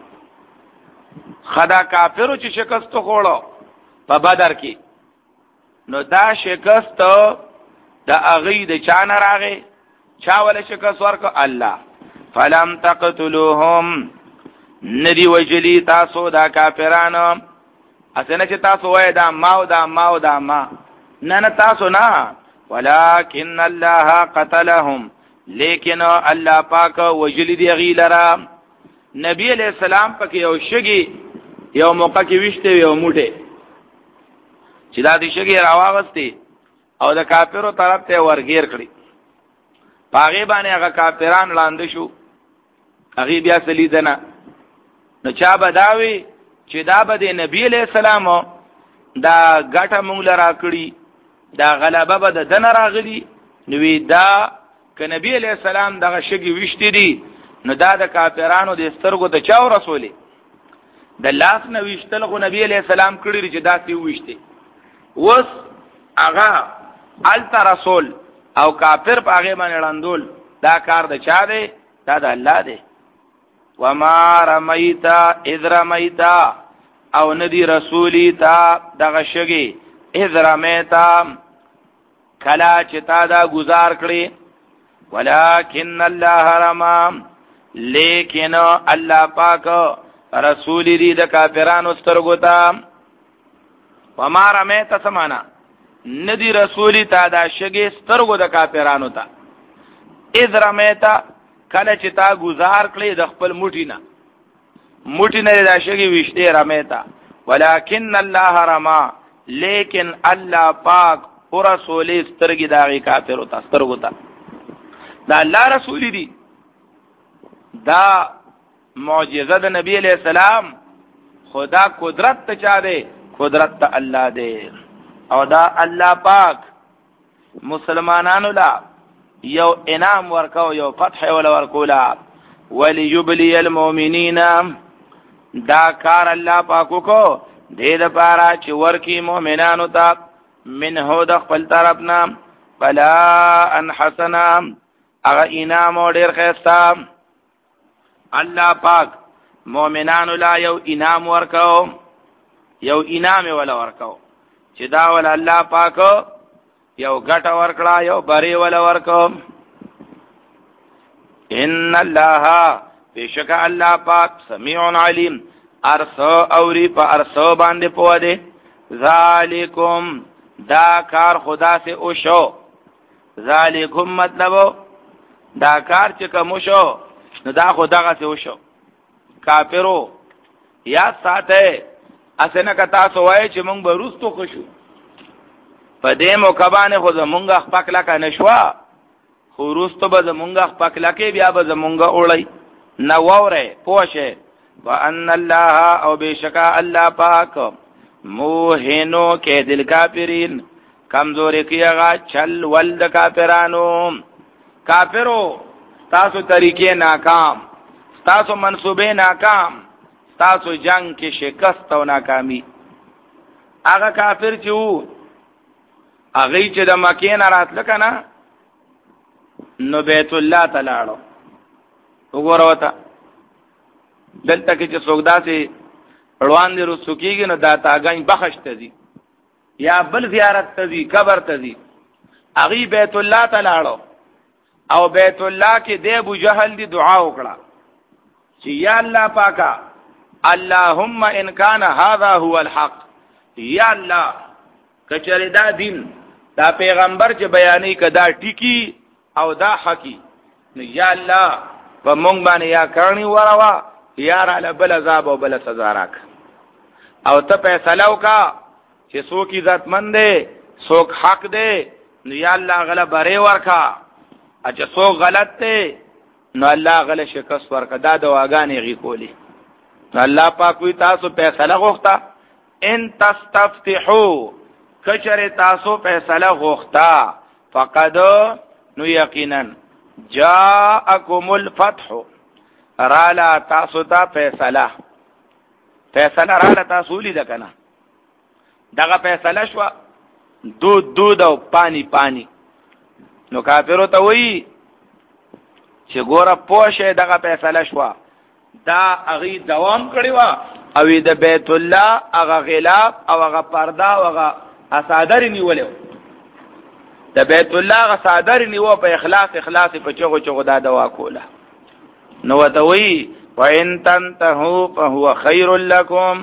خدا کافرو چې شکست خوړو په بدر کې نو دا شکست د اغي د چانه راغی چا ول شکست ورکو الله فلم تقتلوهم ندی وجلی تاسو دا کافرانو اسنه چې تاسو وای دا ما او دا ما او دا ما نه نه تاسو نه ولکن الله قتلهم لیکن الله پاک وجلی دی غیلرا نبی علیہ السلام پک یو شګي یو موقع کې وشته یو موټه چې دا دې شګي راوغستی او د کافرو طرف ته ورګیر کړی پاغه باندې هغه کافران لاندې شو هغه بیا سلیدنه نو چا بداوی چې دا به د نبی علیہ السلام دا ګټه مونږ لرا کړی دا غلبه به د دن راغلی نو دا ک نبی علیہ السلام دغه شګي وشتي دي نو دا د کافرانو د سترګو ته چاو رسولي د لاس نو وشتل خو نبی علیہ السلام کړی چې دا تی وشتي وس هغه الت رسول او کافر په هغه باندې لاندول دا کار د چا دی دا د الله دی. وما رمیتا اذ رمیتا او ندی رسولی تا دغه شګي اذ رمیتا کلا چې تا دا گزار کړی ولکن الله رما لیکن الله پاک رسول دی د کافرانو سترګو ته وما رمیتا سمانا ندی رسولی تا دا شګي سترګو د کافرانو ته اذ رمیتا کله چې تا گزار کړی د خپل موټی نه موټی نه دا شګي وشته رمیتا ولکن الله رما لیکن الله پاک او رسول سترګي داغي کافر او سترګو ته دا الله رسول دی دا معجزه د نبی علیہ السلام خدا قدرت ته چا دی قدرت ته الله دی او دا الله پاک مسلمانانو لا یو انعام ورکاو یو فتح ولا ورکولا وليبلي المؤمنین دا کار الله پاکو کو دې د پاره چې ورکی مؤمنانو ته منه د خپل طرفنا بلا ان حسنا اغه انعام ډیر خستا الله پاک مؤمنانو لا یو انعام ورکاو یو انعام ولا ورکاو چې دا ول الله پاک یو ګټه ورکړه یو بری ولا ورکو ان الله بشک الله پاک سمیع علیم ارسو اوری په ارسو باندې پوه دی ذالکم دا کار خدا سے او شو ذالکم مطلب دا کار چې کوم شو نو دا خدا سے او شو کافرو یا ساته اسنه کتا سوای چې مونږ به روستو خوشو په دې موکبانه خو زمونږه خپل لکه نشوا خو روستو به زمونږه خپل لکه بیا به زمونږه اولای نو وره پوشه وان الله او بشکا الله پاک موهنو کې دل کافرین کمزوري کیغه چل ولد کافرانو کافرو تاسو طریقې ناکام تاسو منسوبې ناکام تاسو جنگ کې شکست او ناکامی هغه کافر چې وو هغه چې د مکې نه راتل کنه نو بیت الله تعالی وګوره وتا دلته کې چې سوګدا سي روان دي رسوکیږي نو دا تاګان بخښت دي یا بل زیارت ته دي قبر ته دي هغه بیت الله تعالی او بیت الله کې د ابو جهل دی دعا وکړه چې یا الله پاکا اللهم ان كان هذا هو الحق یا الله کچره دا دین دا پیغمبر چې بیانې کدا ټکی او دا حقی نو یا الله په مونږ باندې یا کرنی وروا یا را بل عذاب او بل سزا راک او ته فیصله وکا چې څوک عزت مند دی څوک حق دی نو یا الله غلا بره ورکا اچھا څوک غلط دی نو الله غلا شکست ورکا دا دواګانې غي کولی نو الله پاک وی تاسو فیصله غوښتا ان تستفتحوا کچره تاسو فیصله غوښتا فقد نو یقینا جاءکم الفتح رالا تاسو ته فیصله فیصله رالا تاسو لید کنه دغه فیصله شو دود دود او پانی پانی نو کافرو ته وی چې ګوره پوشه دغه فیصله شو دا اغي دوام کړی و او د بیت الله هغه غلاف او هغه پرده او هغه اسادر نیولې د بیت الله هغه اسادر نیو په اخلاص اخلاص په چغو چغو دا دوا کوله نو وتوي وان تنتهوا فهو خير لكم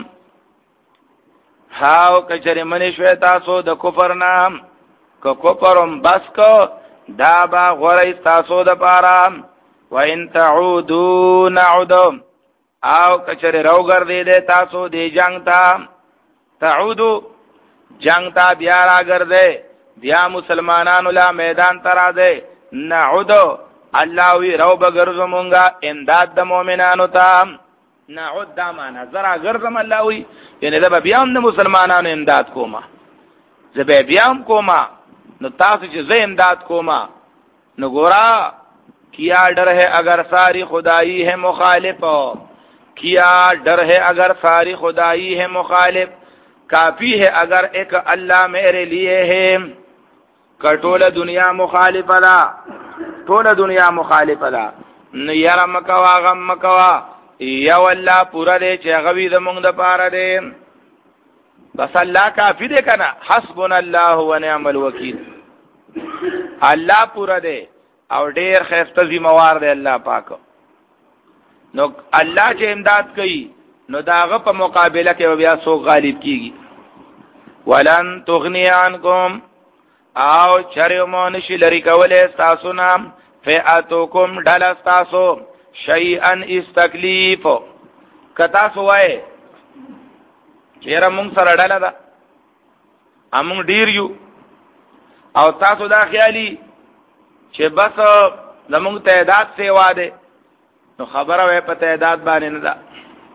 هاو کچره منی شوي تاسو د کفر نام کو کفرم بس کو دا با غوري تاسو د پاره وان تعودوا نعود او کچره روغر دې دې تاسو دې جنگ تا تعودوا جنگ تا بیا راګرځي بیا مسلمانانو لا میدان ترا دې نعود الله وی رو بغرزو مونږه امداد د مؤمنانو ته نعود دا معنا زرا غرزم الله وی یعنی دا بیا هم د مسلمانانو امداد کوما زبې بیا هم کوما نو تاسو چې زه امداد کوما نو ګورا کیا ڈر ہے اگر ساری خدائی ہے مخالف کیا ڈر ہے اگر ساری خدائی ہے مخالف کافی ہے اگر ایک اللہ میرے لیے ہے کټول دنیا مخالف دا ټول دنیا مخالف دا نو یاره مکوا غم مکوا یا والله پورا دې چې غوی زمونږ د پاره دې بس الله کافی دې کنه حسبنا الله ونعم الوکیل الله پورا دې او ډیر خسته ذمہوار دی الله پاک نو الله چې امداد کوي نو داغه په مقابله کې بیا سو غالب کیږي ولن تغنی عنکم او چرمون شي لري کوله تاسو نام فئاتکم ډل تاسو شیئا استکلیف کتا سوای چیرې مونږ سره ډل ده امون ډیر یو او تاسو دا خیالي چې بس زمونږ تعداد سیوا ده نو خبره وې په تعداد باندې نه ده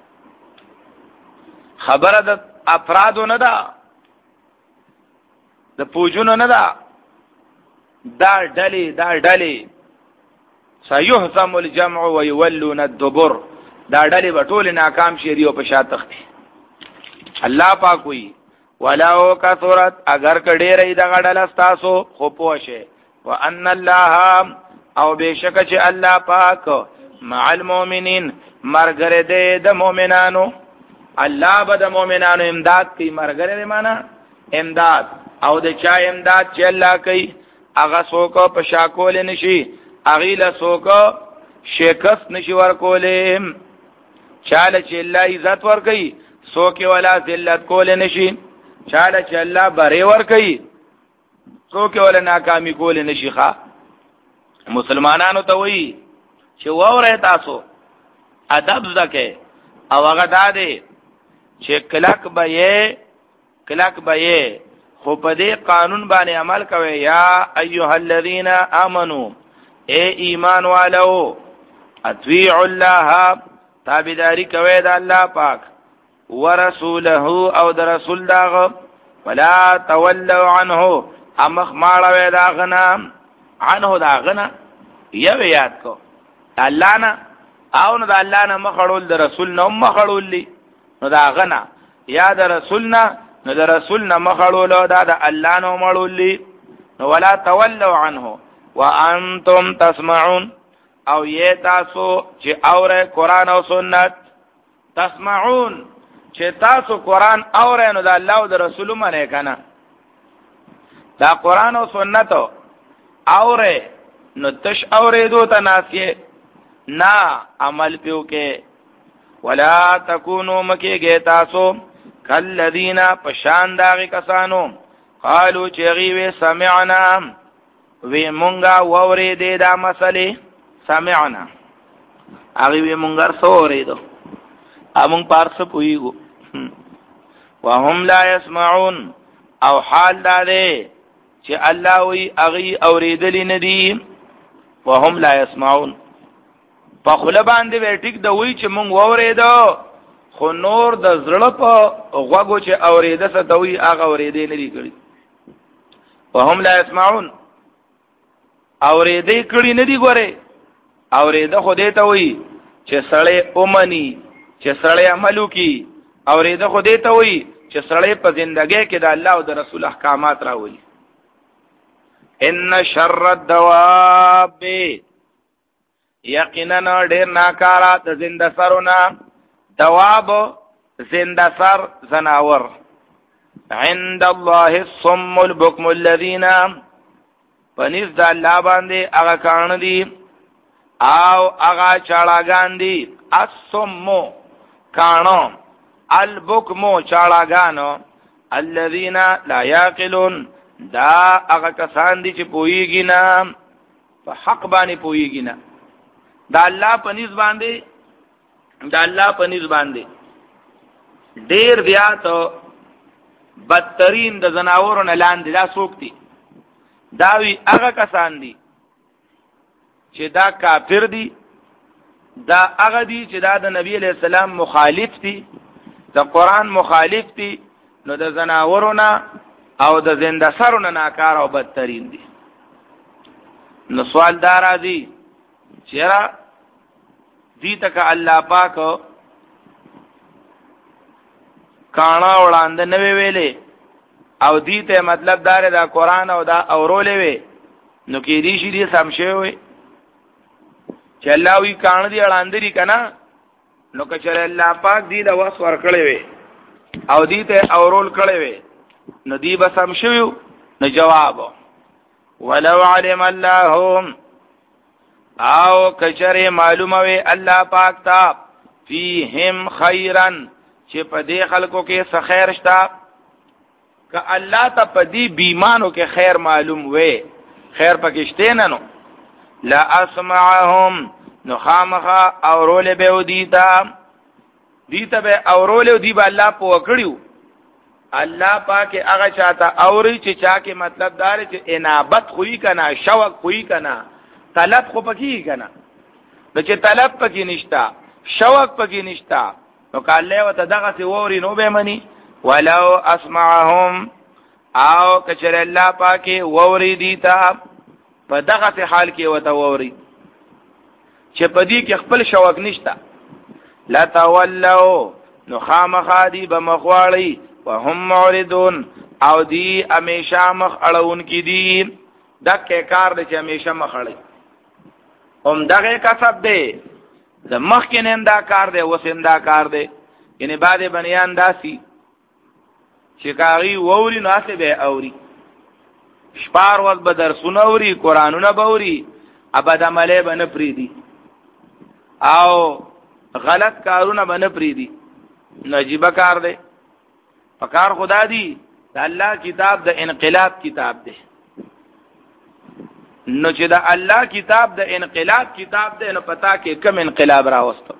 خبره د افرادو نه ده د پوجونو نه ده دا ډلې دا ډلې سيهزم الجمع ويولون الدبر دا ډلې به ټول ناکام شي دیو په شا تختی الله پاک وی ولو کثرت اگر کډې رہی دا ډله تاسو خو پوښه وان الله او بشک چې الله پاک مع المؤمنین مرګره دې د مؤمنانو الله به د مؤمنانو امداد کوي مرګره معنا امداد او د چا امداد چې الله کوي هغه څوک په شاکول نشي اغیله څوک شکست نشي ورکولې چاله چې الله عزت ور کوي څوک ولا ذلت کول نشي چاله چې الله بری ور کوي څوک ولا ناکامی کول نشي ښا مسلمانانو ته وایي چې وره تاسو ادب زکه او هغه داده چې کلک به یې کلک به یې خو په دې قانون باندې عمل کوي یا ایها الذین آمنو اے ایمان والو اطیعوا الله تابعداري کوي د الله پاک ورسوله او د رسول داغه ولا تولوا عنه امخ ماړه دا غنا عنه دا غنا یو یاد کو الله نه او نو د الله نه مخړول د رسول نه مخړول لی نو دا غنا یا د رسول نه نو د رسول نه مخړول دا د الله نه مړول لی نو ولا تولوا عنه وانتم تسمعون او یہ تاسو چې اوره قران او سنت تسمعون چې تاسو قران اوره نو د الله او د رسول منه کنه دا قران او سنت اوره نو تش اوره دو تناسیه نا عمل پیو کې ولا تکونو مکه گے تاسو کلذین پشان داغی کسانو قالو چغی وی سمعنا وی مونگا ووری دی دا مسئلے سمعنا اغی وی مونگر سوری دو امونگ پارس پویگو وهم لا يسمعون او حال دا دے چه اللہ وی اغی اوریدلی ندی وهم لا يسمعون په خله باندې وټیک د وی چې مونږ وورېدو خو نور د زړه په غوغو چې اورېده څه دوی هغه اورېدې نه لري کړی وهم لا يسمعون اورېدې کړي نه دی ګوره اورېده خو دې ته وایي چې سړی اومني چې سړی عملو کی اورېده خو دې ته وایي چې سړی په زندګۍ کې د الله او د رسول احکامات راولي. ان شر الدواب یقینا ډېر ناکارا د زنده سرونه دواب زنده سر زناور عند الله الصم البكم الذين پنځ د الله باندې هغه کان دي او هغه چاړاګان دي الصم کانو البكم چاړاګانو الذين لا يعقلون دا هغه کسان دي چې پويږي نه په حق باندې پويږي نه دا الله پنځ باندې دا الله پنځ باندې ډېر زیات بدترین د زناورو نه لاندې دا څوک دي دا وی هغه کسان دي چې دا کافر دي دا هغه دي چې دا د نبی علیہ السلام مخالف دي د قران مخالف دي نو د زناورو نه او د زنده سرونه ناکار او بدترین دي. نو سوال دار راځي چې دي تک الله پاک کانا وړاندې نه ویلې او دي ته مطلب دار دا قران او دا اورولې وي نو کې دي شي دي سم شوی چې الله وی کان دي وړاندې ری کنه نو که چې الله پاک دي دا واس ور کړې وي او دي ته اورول کړې وي نو دی به سم شوی نو جواب ولو علم الله او کچره معلومه وي الله پاک تا فیهم خیرن چې په دې خلکو کې څه خیر شته که الله ته په دې بیمانو کې خیر معلوم وي خیر پکې شته نه نو لا اسمعهم نو خامخه اورول به ودیتا دیتا به اورول دی به الله په وکړیو الله پاک هغه چاته اوري چې چا کې مطلب دار چې انابت خوې کنا شوق خوې کنا طلب خو پکې کنا نو چې طلب پکې نشتا شوق پکې نشتا نو کله وته دغه سی ووري نو به منی ولو اسمعهم او کچر الله پاک ووري دیتا په دغه حال کې وته ووري چې په دې کې خپل شوق نشتا لا تولوا نو خامخادي بمخواړي وهم معرضون او دی همیشه مخ اړون کی دي دغه کار دي چې همیشه مخ اړي هم دغه کسب دی د مخ کې نه دا کار دی وسندا کار دی یعنی بعد بنیان داسي چې کاغي ووري ناسه به اوري شپار ول بدر سنوري قرانونه بوري ابد عمله بن پریدي او غلط کارونه بن پریدي نجيبه کار دی فکار خدا دی دا الله کتاب د انقلاب کتاب دی نو چې دا الله کتاب د انقلاب کتاب دی نو پتا کې کم انقلاب راوستو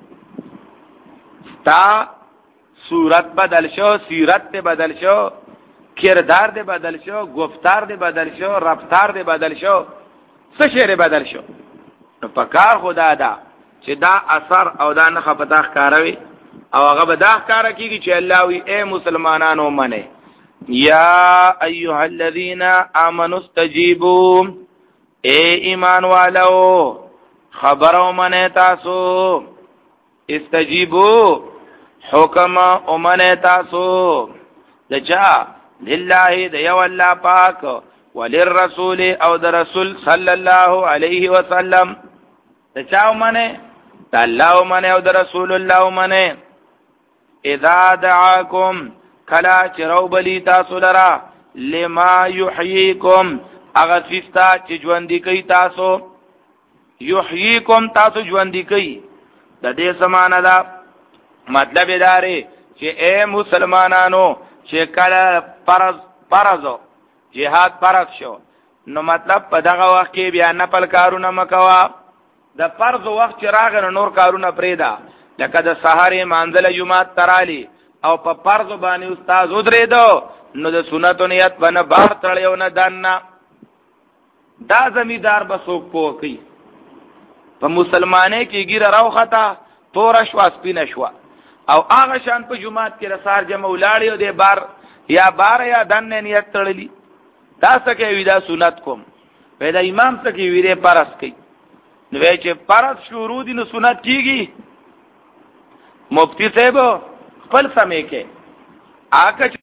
تا صورت بدل شو سیرت ته بدل شو کردار دې بدل شو گفتار دې بدل شو رفتار دې بدل شو څه شی بدل شو نو پکار خدا دا چې دا اثر او دا نه خپتا ښکاروي او هغه به دا ښکارا کیږي چې الله وی اے مسلمانانو منه یا ایها الذین آمنوا استجیبوا اے ایمان والو خبرو منه تاسو استجیبوا حکم او منه تاسو دچا لله د یو الله پاک وللرسول او د رسول صلی الله علیه وسلم دچا منه د الله منه او د رسول الله منه اذا دعاكم کلا چرو بلی تاسو لرا لما یحییکم اغسستا چې ژوند کوي تاسو یحییکم تاسو ژوند کوي د دې سمانه دا مطلب داري چې اے مسلمانانو چې کله فرض فرضو jihad فرض شو نو مطلب په دغه وخت کې بیا نفل کارونه مکوا د فرض وخت چې راغره نور کارونه پریدا لکه د سحر منزل جمعات ترالی او په فرض باندې استاد ودرېدو نو د سنت نیت باندې بار تړیو نه دانا دا زمیدار بسوک پوکی په مسلمانې کې ګیره راوخته تور شوا سپین شوا او هغه شان په جمعات کې رسار جمع ولاړی او د بار یا بار یا دنه نیت تړلی دا څه کوي دا سنت کوم پیدا امام څه کوي ویره پرس کوي نو چې پرس شروع دي نو سنت کیږي مفتی صاحب خپل سمې کې آکه